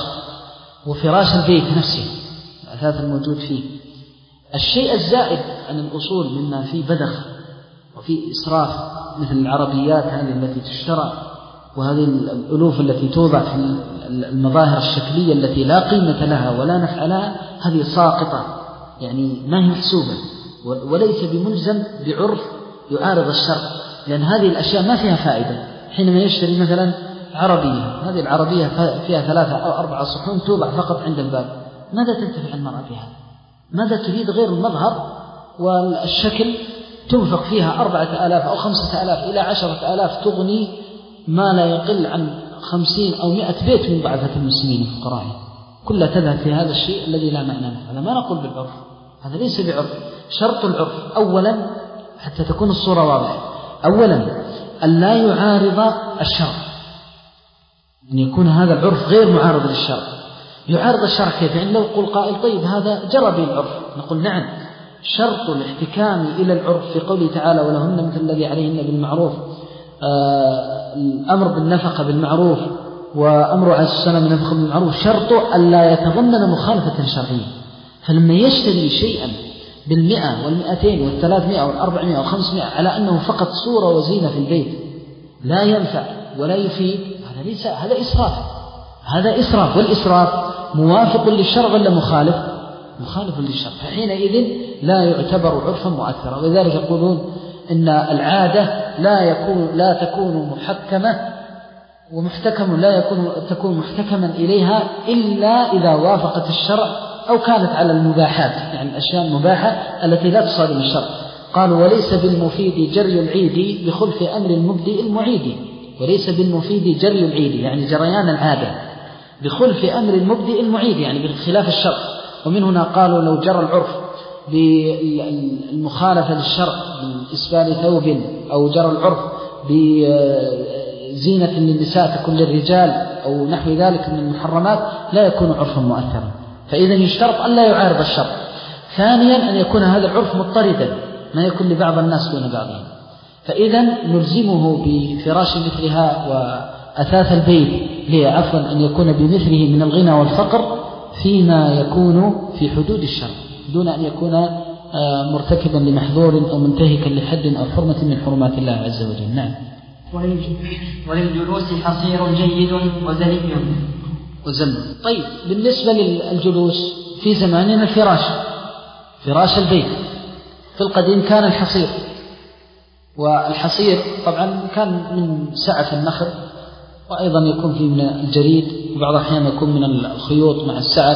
وفراش البيت نفسه، الأثاث الموجود فيه. الشيء الزائد عن الأصول مما فيه بذخ وفيه إسراف، مثل العربيات هذه التي تشترى، وهذه الألوف التي توضع في المظاهر الشكلية التي لا قيمة لها ولا نفع لها، هذه ساقطة، يعني ما هي محسوبة، وليس بملزم بعرف يعارض الشرع، لأن هذه الأشياء ما فيها فائدة. حينما يشتري مثلا عربية، هذه العربية فيها ثلاثة أو أربعة صحون توضع فقط عند الباب، ماذا تنتفع المرأة بها؟ ماذا تريد غير المظهر والشكل؟ تنفق فيها أربعة آلاف أو خمسة آلاف إلى عشرة آلاف، تغني ما لا يقل عن خمسين أو مئة بيت من ضعفة المسلمين الفقراء، كلها تذهب في هذا الشيء الذي لا معنى له. هذا ما نقول بالعرف، هذا ليس بعرف. شرط العرف أولا حتى تكون الصورة واضحة، أولا أن لا يعارض الشرع، أن يكون هذا العرف غير معارض للشرع. يعارض الشرع كيف؟ يعني لو قل قائل طيب هذا جرى به العرف، نقول نعم، شرط الاحتكام إلى العرف في قوله تعالى ولهن مثل الذي عليهن بالمعروف، آه الأمر بالنفقة بالمعروف وأمر على السنة من النفقة بالمعروف، شرط ألا يتضمن مخالفة شرعية. فلما يشتري شيئا بالمئة والمئتين والثلاثمائة والأربعمائة والخمسمائة على أنه فقط صورة وزينة في البيت لا ينفع ولا يفيد، هذا ليس هذا إسراف، هذا إسراف، والإسراف موافق للشرع ولا مخالف؟ مخالف للشرع، فحينئذ لا يعتبر عرفا مؤثرا. ولذلك يقولون إن العادة لا يكون لا تكون محكمة ومحتكم لا يكون تكون محتكما إليها إلا إذا وافقت الشرع أو كانت على المباحات، يعني الأشياء المباحة التي لا تصادم الشرع. قالوا وليس بالمفيد جري العيد بخلف أمر المبدئ المعيد، وليس بالمفيد جري العيد يعني جريان العادة بخلف أمر المبدئ المعيد يعني بخلاف الشرع. ومن هنا قالوا لو جرى العرف بالمخالفة للشرع بإسبال ثوب، أو جرى العرف بزينة للنساء تكون للرجال أو نحو ذلك من المحرمات، لا يكون عرفا مؤثرا. فإذا يشترط أن لا يعارض الشرع. ثانيا أن يكون هذا العرف مضطردا، ما يكون لبعض الناس دون بعضهم. فإذا نلزمه بفراش مثلها وأثاث البيت هي عفوا أن يكون بمثله من الغنى والفقر فيما يكون في حدود الشرع، دون أن يكون مرتكبا لمحظور أو منتهكا لحد أو حرمة من حرمات الله عز وجل. نعم. وللجلوس حصير جيد وزلي وزل. طيب بالنسبة للجلوس في زماننا الفراش، فراش البيت في القديم كان الحصير، والحصير طبعا كان من سعف النخل، وأيضا يكون فيه من الجريد، وبعض الأحيان يكون من الخيوط مع السعف.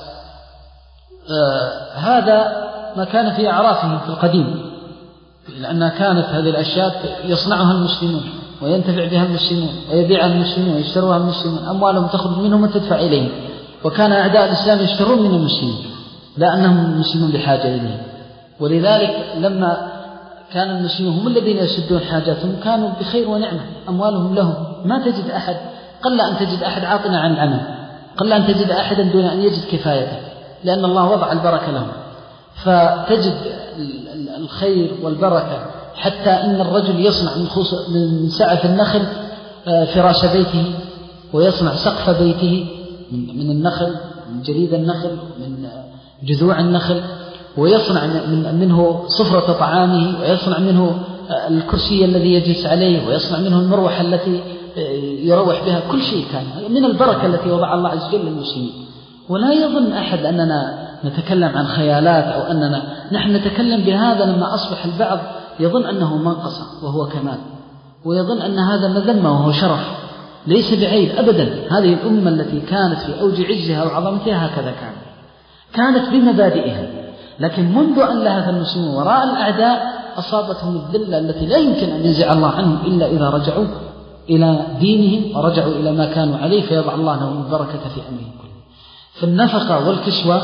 آه هذا ما كان في أعرافهم في القديم، لأنها كانت هذه الأشياء يصنعها المسلمون وينتفع بها المسلمون ويبيعها المسلمون ويشتروها المسلمون، أموالهم تخرج منهم وتدفع إليهم، وكان أعداء الإسلام يشترون من المسلمين لا أنهم المسلمون بحاجة إليهم. ولذلك لما كان المسلمون هم الذين يسدون حاجاتهم كانوا بخير ونعمة، أموالهم لهم، ما تجد أحد، قل أن تجد أحد عاطنا عن العمل، قل أن تجد أحدا دون أن يجد كفايته، لأن الله وضع البركة لهم. فتجد الخير والبركة حتى إن الرجل يصنع من سعف النخل فراش بيته، ويصنع سقف بيته من النخل، من جريد النخل، من جذوع النخل، ويصنع منه صفرة طعامه، ويصنع منه الكرسي الذي يجلس عليه، ويصنع منه المروحة التي يروح بها. كل شيء كان من البركة التي وضع الله عز وجل للمسلمين. ولا يظن أحد أننا نتكلم عن خيالات أو أننا نحن نتكلم بهذا لما أصبح البعض يظن أنه منقصة وهو كمال، ويظن أن هذا مذمة وهو شرف، ليس بعيب أبدا. هذه الأمة التي كانت في أوج عزها وعظمتها هكذا كانت كانت بمبادئها، لكن منذ أن لهث المسلمون وراء الأعداء أصابتهم الذلة التي لا يمكن أن ينزع الله عنهم إلا إذا رجعوا إلى دينهم ورجعوا إلى ما كانوا عليه، فيضع الله لهم البركة في أمرهم كله. فالنفقة والكسوة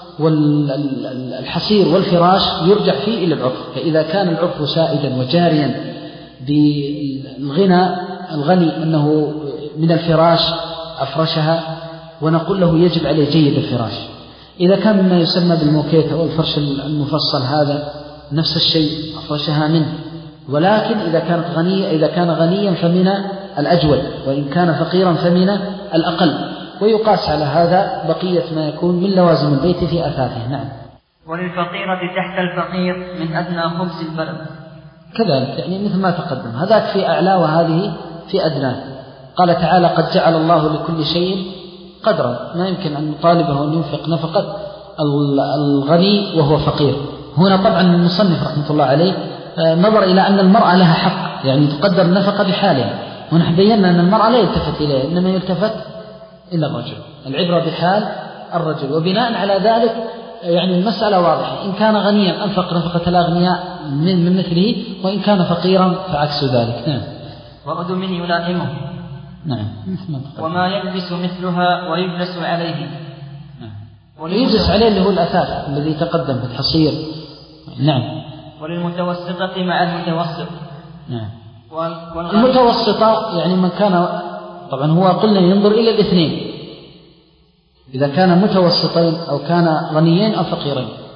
والحصير والفراش يرجع فيه إلى العرف. فإذا كان العرف سائدا وجاريا بالغنى الغني أنه من الفراش أفرشها، ونقول له يجب عليه جيد الفراش. إذا كان مما يسمى بالموكيت أو الفرش المفصل هذا نفس الشيء أفرشها منه. ولكن إذا كانت غنية إذا كان غنيا فمن الأجود، وإن كان فقيرا فمن الأقل. ويقاس على هذا بقية ما يكون من لوازم البيت في أثاثه. نعم. وللفقيرة تحت الفقير من أدنى خبز البلد كذلك، يعني مثل ما تقدم، هذاك في أعلى وهذه في أدنى. قال تعالى قد جعل الله لكل شيء قدرا، ما يمكن أن نطالبه أن ينفق نفقة الغني وهو فقير. هنا طبعا المصنف رحمة الله عليه نظر إلى أن المرأة لها حق، يعني تقدر النفقة بحالها، ونحن بينا أن المرأة لا يلتفت إليها، إنما يلتفت إلى الرجل، العبرة بحال الرجل. وبناء على ذلك يعني المسألة واضحة، إن كان غنيا أنفق نفقة الأغنياء من مثله، وإن كان فقيرا فعكس ذلك. نعم. وأدم يلائمه. نعم. وما يلبس مثلها ويجلس عليه. نعم. ويجلس عليه اللي هو الأثاث الذي تقدم في الحصير. نعم. وللمتوسطة مع المتوسط. نعم. المتوسطة يعني من كان، طبعا هو قلنا ينظر إلى الاثنين، إذا كان متوسطين أو كان غنيين أو فقيرين.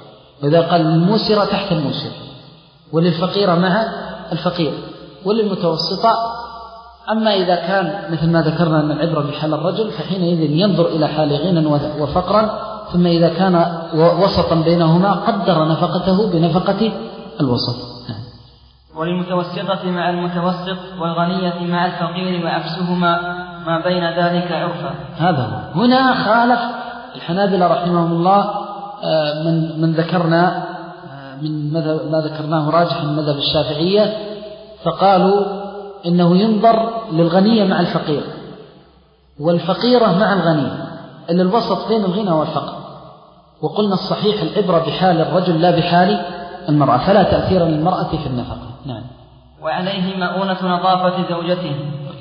وإذا قال الموسرة تحت الموسر، وللفقيرة مع الفقير، وللمتوسطة. أما إذا كان مثل ما ذكرنا أن العبرة بحال الرجل فحينئذ ينظر إلى حال غنى وفقرا، ثم إذا كان وسطا بينهما قدر نفقته بنفقة الوسط. وللمتوسطة مع المتوسط، والغنية مع الفقير، وعكسهما ما بين ذلك عرفا. هذا هنا خالف الحنابلة رحمهم الله من من ذكرنا من ما ذكرناه راجح من مذهب الشافعية، فقالوا إنه ينظر للغنية مع الفقير والفقيرة مع الغني، إلا الوسط بين الغنى والفقر. وقلنا الصحيح العبرة بحال الرجل لا بحال المرأة، فلا تأثير للمرأة في النفقة. نعم. وعليه مؤونة نظافة زوجته.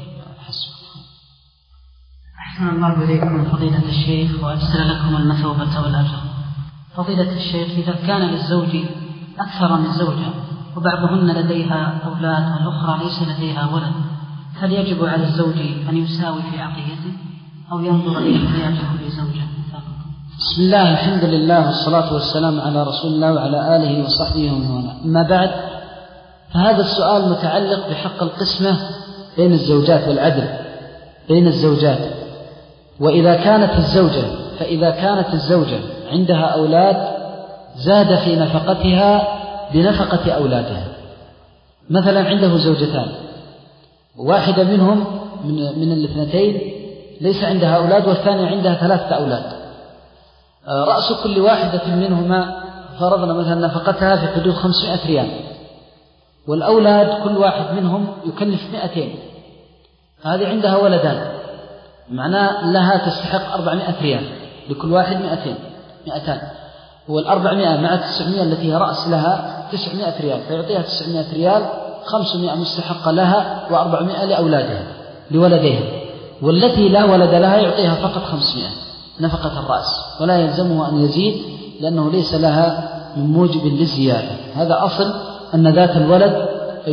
أحسن الله إليكم من فضيلة الشيخ، وأرسل لكم المثوبة والأجر. فضيلة الشيخ، إذا كان للزوج أكثر من زوجة وبعضهن لديها أولاد والأخرى ليس لديها ولد، هل يجب على الزوج أن يساوي في عطيته أو ينظر إلى احتياجه لزوجة؟ بسم الله، الحمد لله، والصلاة والسلام على رسول الله وعلى آله وصحبه ومن والاه. أما بعد، فهذا السؤال متعلق بحق القسمة بين الزوجات والعدل بين الزوجات. وإذا كانت الزوجة فإذا كانت الزوجة عندها أولاد زاد في نفقتها بنفقة أولادها. مثلا عنده زوجتان، واحدة منهم من, من الاثنتين ليس عندها أولاد، والثانية عندها ثلاثة أولاد. رأس كل واحدة منهما فرضنا مثلا نفقتها في حدود خمسمائة ريال، والأولاد كل واحد منهم يكلف مئتين. هذه عندها ولدان، معناه لها تستحق أربعمائة ريال، لكل واحد مئتين مئتان، والأربعمائة مع تسعمائة التي هي رأس لها تسعمائة ريال، فيعطيها تسعمائة ريال، خمسمائة مستحقة لها وأربعمائة لأولادها لولديها. والتي لا ولد لها يعطيها فقط خمسمائة نفقة الرأس، ولا يلزمه أن يزيد لأنه ليس لها من موجب للزيادة. هذا أصل أن ذات الولد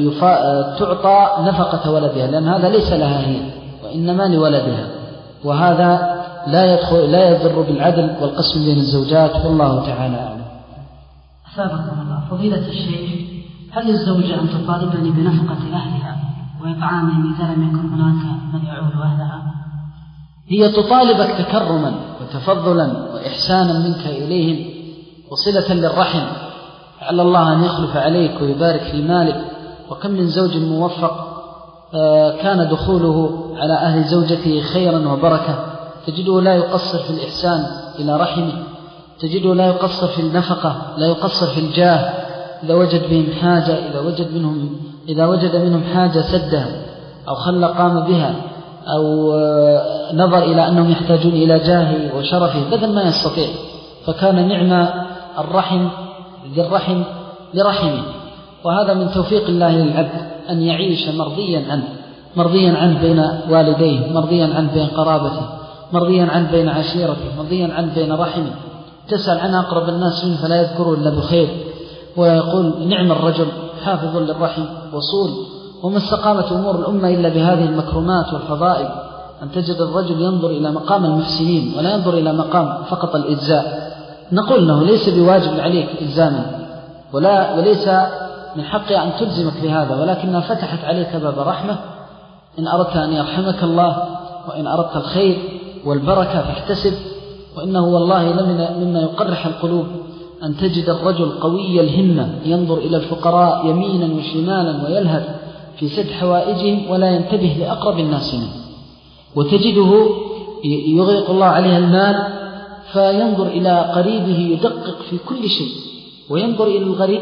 تعطى نفقة ولدها، لأن هذا ليس لها هي وإنما لولدها، وهذا لا يدخل لا يضر بالعدل والقسم بين الزوجات، والله تعالى أعلم. أثابكم الله. فضيلة الشيخ، هل الزوجة أن تطالبني بنفقة أهلها وإطعامهم إذا لم يكن هناك من يعود أهلها؟ هي تطالبك تكرما وتفضلا وإحسانا منك إليهم وصلة للرحم، على الله أن يخلف عليك ويبارك في مالك. وكم من زوج موفق كان دخوله على أهل زوجته خيرا وبركة، تجده لا يقصر في الإحسان إلى رحمه، تجده لا يقصر في النفقة، لا يقصر في الجاه. إذا وجد بهم حاجة إذا وجد منهم إذا وجد منهم حاجة سدها أو خل قام بها، أو نظر إلى أنهم يحتاجون إلى جاهه وشرفه بدل ما يستطيع، فكان نعم الرحم ذي الرحم لرحمه. وهذا من توفيق الله للعبد أن يعيش مرضيا عنه مرضيا عنه بين والديه، مرضيا عنه بين قرابته، مرضيا عنه بين عشيرته، مرضيا عنه بين رحمه. تسأل عن أقرب الناس منه فلا يذكره إلا بخير، ويقول نعم الرجل حافظ للرحم وصول. وما استقامت أمور الأمة إلا بهذه المكرمات والفضائل، أن تجد الرجل ينظر إلى مقام المحسنين ولا ينظر إلى مقام فقط الإجزاء. نقول له ليس بواجب عليك إلزاما، ولا وليس من حقي أن تلزمك بهذا، ولكنها فتحت عليك باب رحمة. إن أردت أن يرحمك الله وإن أردت الخير والبركة فاحتسب. وإنه والله مما يقرح القلوب أن تجد الرجل قوي الهمة ينظر إلى الفقراء يمينا وشمالا ويلهث في سد حوائجهم ولا ينتبه لأقرب الناس منه، وتجده يغرق الله عليها المال فينظر إلى قريبه يدقق في كل شيء، وينظر إلى الغريب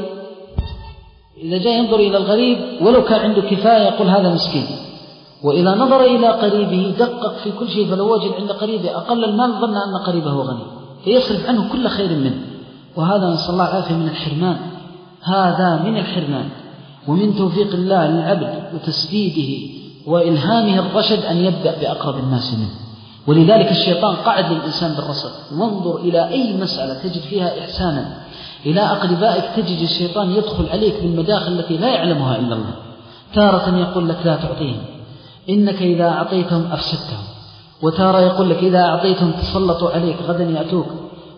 إذا جاء ينظر إلى الغريب ولو كان عنده كفاية يقول هذا مسكين، وإذا نظر إلى قريبه دقق في كل شيء، فلو وجد عند قريبه أقل المال ظن أن قريبه غني فيصرف عنه كل خير منه. وهذا نسأل الله العافية من الحرمان، هذا من الحرمان ومن توفيق الله للعبد وتسديده وإلهامه الرشد أن يبدأ بأقرب الناس منه. ولذلك الشيطان قعد للإنسان بالرصد، وانظر إلى أي مسألة تجد فيها إحسانا إلى أقربائك تجد الشيطان يدخل عليك بالمداخل التي لا يعلمها إلا الله. تارة يقول لك لا تعطيهم إنك إذا أعطيتهم أفسدتهم، وتارة يقول لك إذا أعطيتهم تسلطوا عليك غدا يأتوك.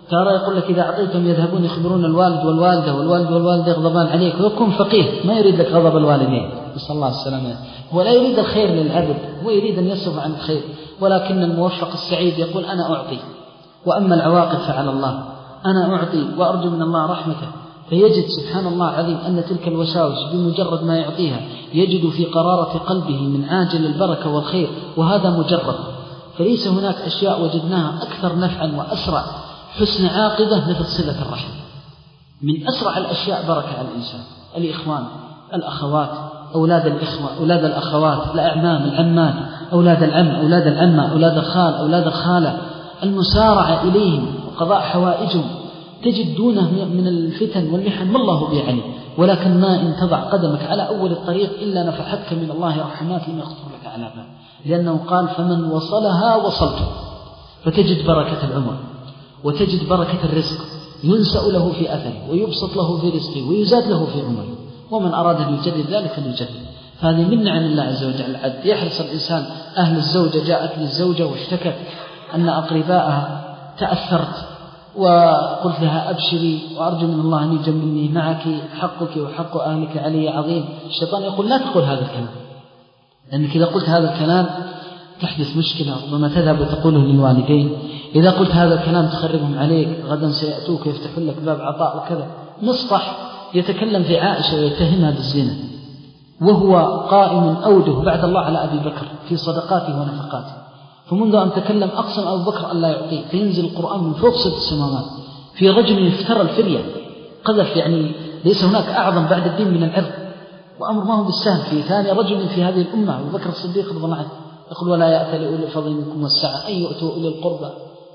ترى يقول لك إذا أعطيتهم يذهبون يخبرون الوالد والوالدة والوالد والوالدة يغضبان عليك، ويكون فقيه ما يريد لك غضب الوالدين، نسأل الله السلامة، ولا يريد الخير للعبد، هو يريد أن يصرف عن الخير. ولكن الموفق السعيد يقول أنا أعطي وأما العواقب فعلى الله، أنا أعطي وأرجو من الله رحمته، فيجد سبحان الله العظيم أن تلك الوساوس بمجرد ما يعطيها يجد في قرارة قلبه من عاجل البركة والخير، وهذا مجرد. فليس هناك أشياء وجدناها أكثر نفعا وأسرع حسن عاقبة مثل صلة الرحم، من أسرع الأشياء بركة على الإنسان. الإخوان، الأخوات، أولاد الإخوة، أولاد الأخوات، الأعمام، العمات، أولاد العم، أولاد العمة، أولاد الخال، أولاد الخالة، المسارعة إليهم وقضاء حوائجهم، تجد دونه من الفتن والمحن ما الله به عليه. ولكن ما إن تضع قدمك على أول الطريق إلا نفحتك من الله رحمات لم يخطر لك على بال، لأنه قال فمن وصلها وصلته، فتجد بركة العمر وتجد بركة الرزق، ينسأ له في أثره ويبسط له في رزقه ويزاد له في عمره، ومن أراد أن يجدد ذلك فليجدد. هذه من نعم الله عز وجل العد. يحرص الإنسان، أهل الزوجة جاءت للزوجة واشتكت أن أقربائها تأثرت، وقلت لها أبشري وأرجو من الله أن يجملني معك، حقك وحق أهلك علي عظيم. الشيطان يقول لا تقول هذا الكلام، لأنك إذا قلت هذا الكلام تحدث مشكلة، ربما تذهب وتقوله للوالدين. إذا قلت هذا الكلام تخربهم عليك، غدا سيأتوك ويفتحون لك باب عطاء وكذا. مصطح يتكلم في عائشة ويتهمها بالزنا، وهو قائم أوده بعد الله على أبي بكر في صدقاته ونفقاته، فمنذ أن تكلم أقسم أبو بكر أن لا يعطيه، فينزل القرآن من فوق ست السماوات في رجل يفترى الفرية قذف. يعني ليس هناك أعظم بعد الدين من العرض، وأمر ما هو بالسهل. في ثاني رجل في هذه الأمة أبو بكر الصديق رضي الله عنه يقول ولا يأتي لأولي الفضل منكم والسعة أن يؤتوا أولي القربى،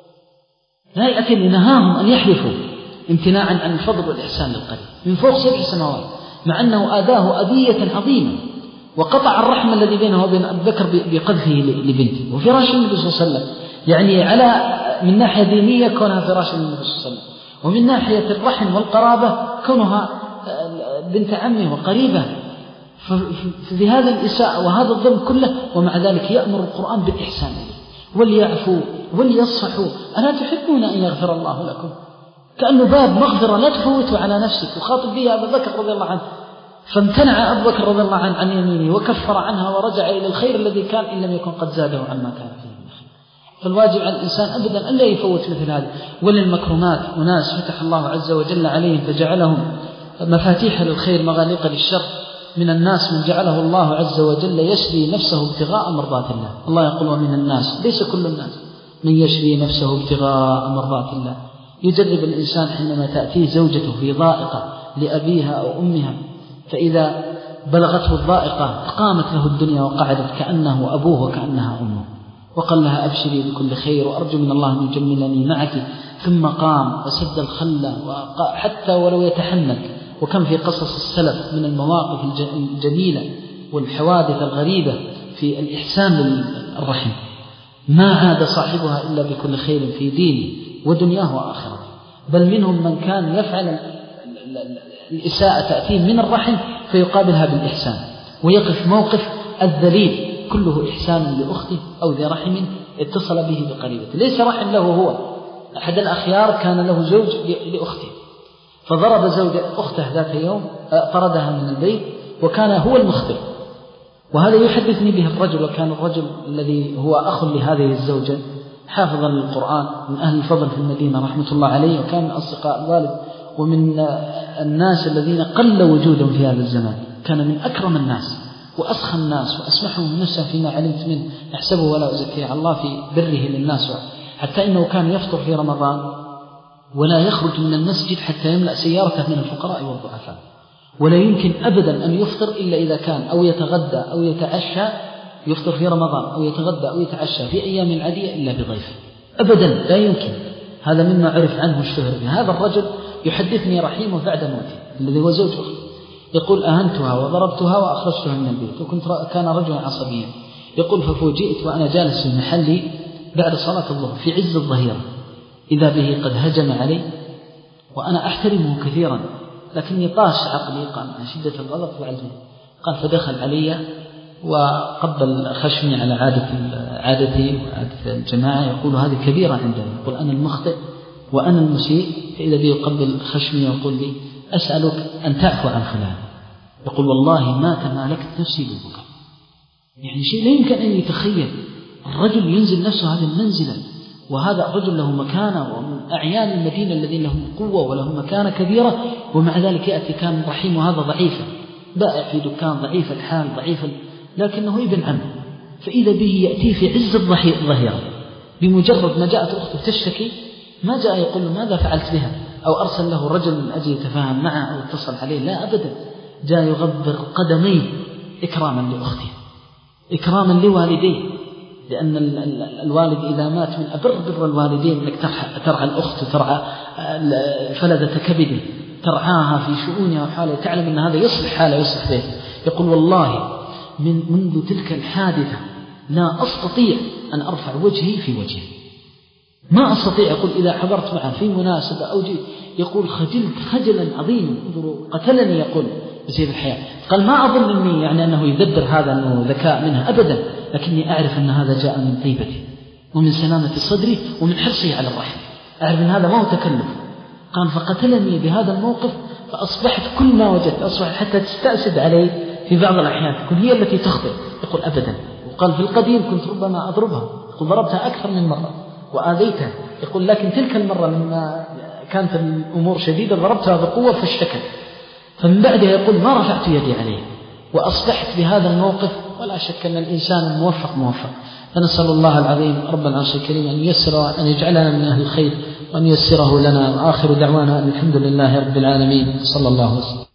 لا يأتي لنهاهم أن يحلفوا امتناعا عن الفضل والإحسان للقريب من فوق سبع سماوات، مع أنه آداه أذية عظيمة وقطع الرحم الذي بينه وبين أبي بكر بقذفه لبنته وفراش النبي صلى الله عليه وسلم. يعني على من ناحية دينية كونها فراش النبي صلى الله عليه وسلم، ومن ناحية الرحم والقرابة كونها بنت عمه وقريبة. ففي هذا الإساءة وهذا الظلم كله، ومع ذلك يأمر القرآن بالإحسان وليعفوا وليصفحوا. ألا تحبون أن يغفر الله لكم؟ كأنه باب مغفرة لا تفوتوا على نفسك. وخاطب بها أبو بكر رضي الله عنه، فامتنع أبو بكر رضي الله عنه عن يمينه وكفر عنها ورجع إلى الخير الذي كان إن لم يكن قد زاده عما كان فيه من خير. فالواجب على الإنسان أبدا أن لا يفوت مثل هذه. وللمكرمات وناس فتح الله عز وجل عليهم فجعلهم مفاتيح للخير مغاليق للشر. من الناس من جعله الله عز وجل يشري نفسه ابتغاء مرضات الله. الله يقول ومن الناس، ليس كل الناس، من يشري نفسه ابتغاء مرضات الله. يجرب الإنسان حينما تأتيه زوجته في ضائقة لأبيها أو أمها، فإذا بلغته الضائقة قامت له الدنيا وقعدت كأنه أبوه وكأنها أمه، وقال لها أبشري بكل خير وأرجو من الله أن يجملني معك، ثم قام وسد الخلة حتى ولو يتحنك. وكم في قصص السلف من المواقف الجميلة والحوادث الغريبة في الإحسان للرحم، ما عاد صاحبها إلا بكل خير في دينه ودنياه وآخرته. بل منهم من كان يفعل الإساءة تأتيه من الرحم فيقابلها بالإحسان، ويقف موقف الذليل كله إحسان لأخته أو ذي رحم اتصل به بقريبته، ليس رحم له هو. أحد الأخيار كان له زوج لأخته، فضرب زوج أخته ذات يوم، طردها من البيت، وكان هو المخبر. وهذا يحدثني به الرجل، وكان الرجل الذي هو أخ لهذه الزوجة حافظا للقرآن من أهل الفضل في المدينة رحمة الله عليه، وكان من أصدقاء الوالد ومن الناس الذين قل وجودهم في هذا الزمان. كان من أكرم الناس وأسخى الناس وأسمحهم نفسه فيما علمت منه، أحسبه ولا أزكيه على الله في بره للناس، حتى إنه كان يفطر في رمضان ولا يخرج من المسجد حتى يملأ سيارته من الفقراء والضعفاء، ولا يمكن أبدا أن يفطر إلا إذا كان أو يتغدى أو يتعشى، يفطر في رمضان أو يتغدى أو يتعشى في أيام العادية إلا بضيف، أبدا لا يمكن. هذا مما عرف عنه الشهر به. هذا الرجل يحدثني رحيمه بعد موته الذي هو زوج أخته، يقول أهنتها وضربتها وأخرجتها من البيت، وكنت كان رجلا عصبيا. يقول ففوجئت وأنا جالس في محلي بعد صلاة الظهر في عز الظهيرة إذا به قد هجم علي، وأنا أحترمه كثيرا لكني طاش عقلي، قال من شدة الغضب فعلته. قال فدخل علي وقبل خشمي على عادة عادتي وعادة الجماعة، يقول هذه كبيرة عندنا، يقول أنا المخطئ وأنا المسيء، فإذا بي يقبل خشمي ويقول لي أسألك أن تعفو عن فلان، يقول والله ما تمالكت نفسي بالبكاء. يعني شيء لا يمكن أن يتخيل الرجل ينزل نفسه هذه المنزلة، وهذا الرجل له مكانة ومن أعيان المدينة الذين لهم قوة ولهم مكانة كبيرة، ومع ذلك يأتي كان رحيم وهذا ضعيفا، بائع في دكان ضعيف الحال ضعيف، لكنه ابن عم، فإذا به يأتي في عز الظهيرة، بمجرد ما جاءت أخته تشتكي ما جاء يقول له ماذا فعلت بها أو أرسل له رجل من أجل يتفاهم معه أو اتصل عليه، لا أبدا، جاء يغبر قدميه إكراما لأخته، إكراما لوالديه، لأن الوالد إذا مات من أبر بر الوالدين أنك ترعى الأخت وترعى فلذة كبده، ترعاها في شؤونها وحالها، تعلم أن هذا يصلح حاله يصلح به. يقول والله من منذ تلك الحادثة لا أستطيع أن أرفع وجهي في وجهه، ما أستطيع. يقول إذا حضرت معه في مناسبة أو جيت يقول خجلت خجلا عظيما، انظروا قتلني يقول بسيف الحياة. قال ما أظن أني يعني أنه يدبر هذا أنه ذكاء منها أبدا، لكني أعرف أن هذا جاء من طيبتي ومن سلامة صدري ومن حرصي على الرحم، أعرف أن هذا ما هو تكلف. قال فقتلني بهذا الموقف، فأصبحت كل ما وجدت أصبح حتى تستأسد علي في بعض الأحيان، تكون هي التي تخطئ. يقول أبدا. وقال في القديم كنت ربما أضربها، يقول ضربتها أكثر من مرة وآذيتها، يقول لكن تلك المرة لما كانت الأمور شديدة ضربتها بقوة فاشتكت، فمن بعدها يقول ما رفعت يدي عليه، وأصبحت بهذا الموقف. ولا شك أن الإنسان الموفق موفق، فنسأل الله العظيم رب العرش الكريم أن ييسر، أن يجعلنا من أهل الخير وأن ييسره لنا. وآخر دعوانا الحمد لله رب العالمين، صلى الله وسلم.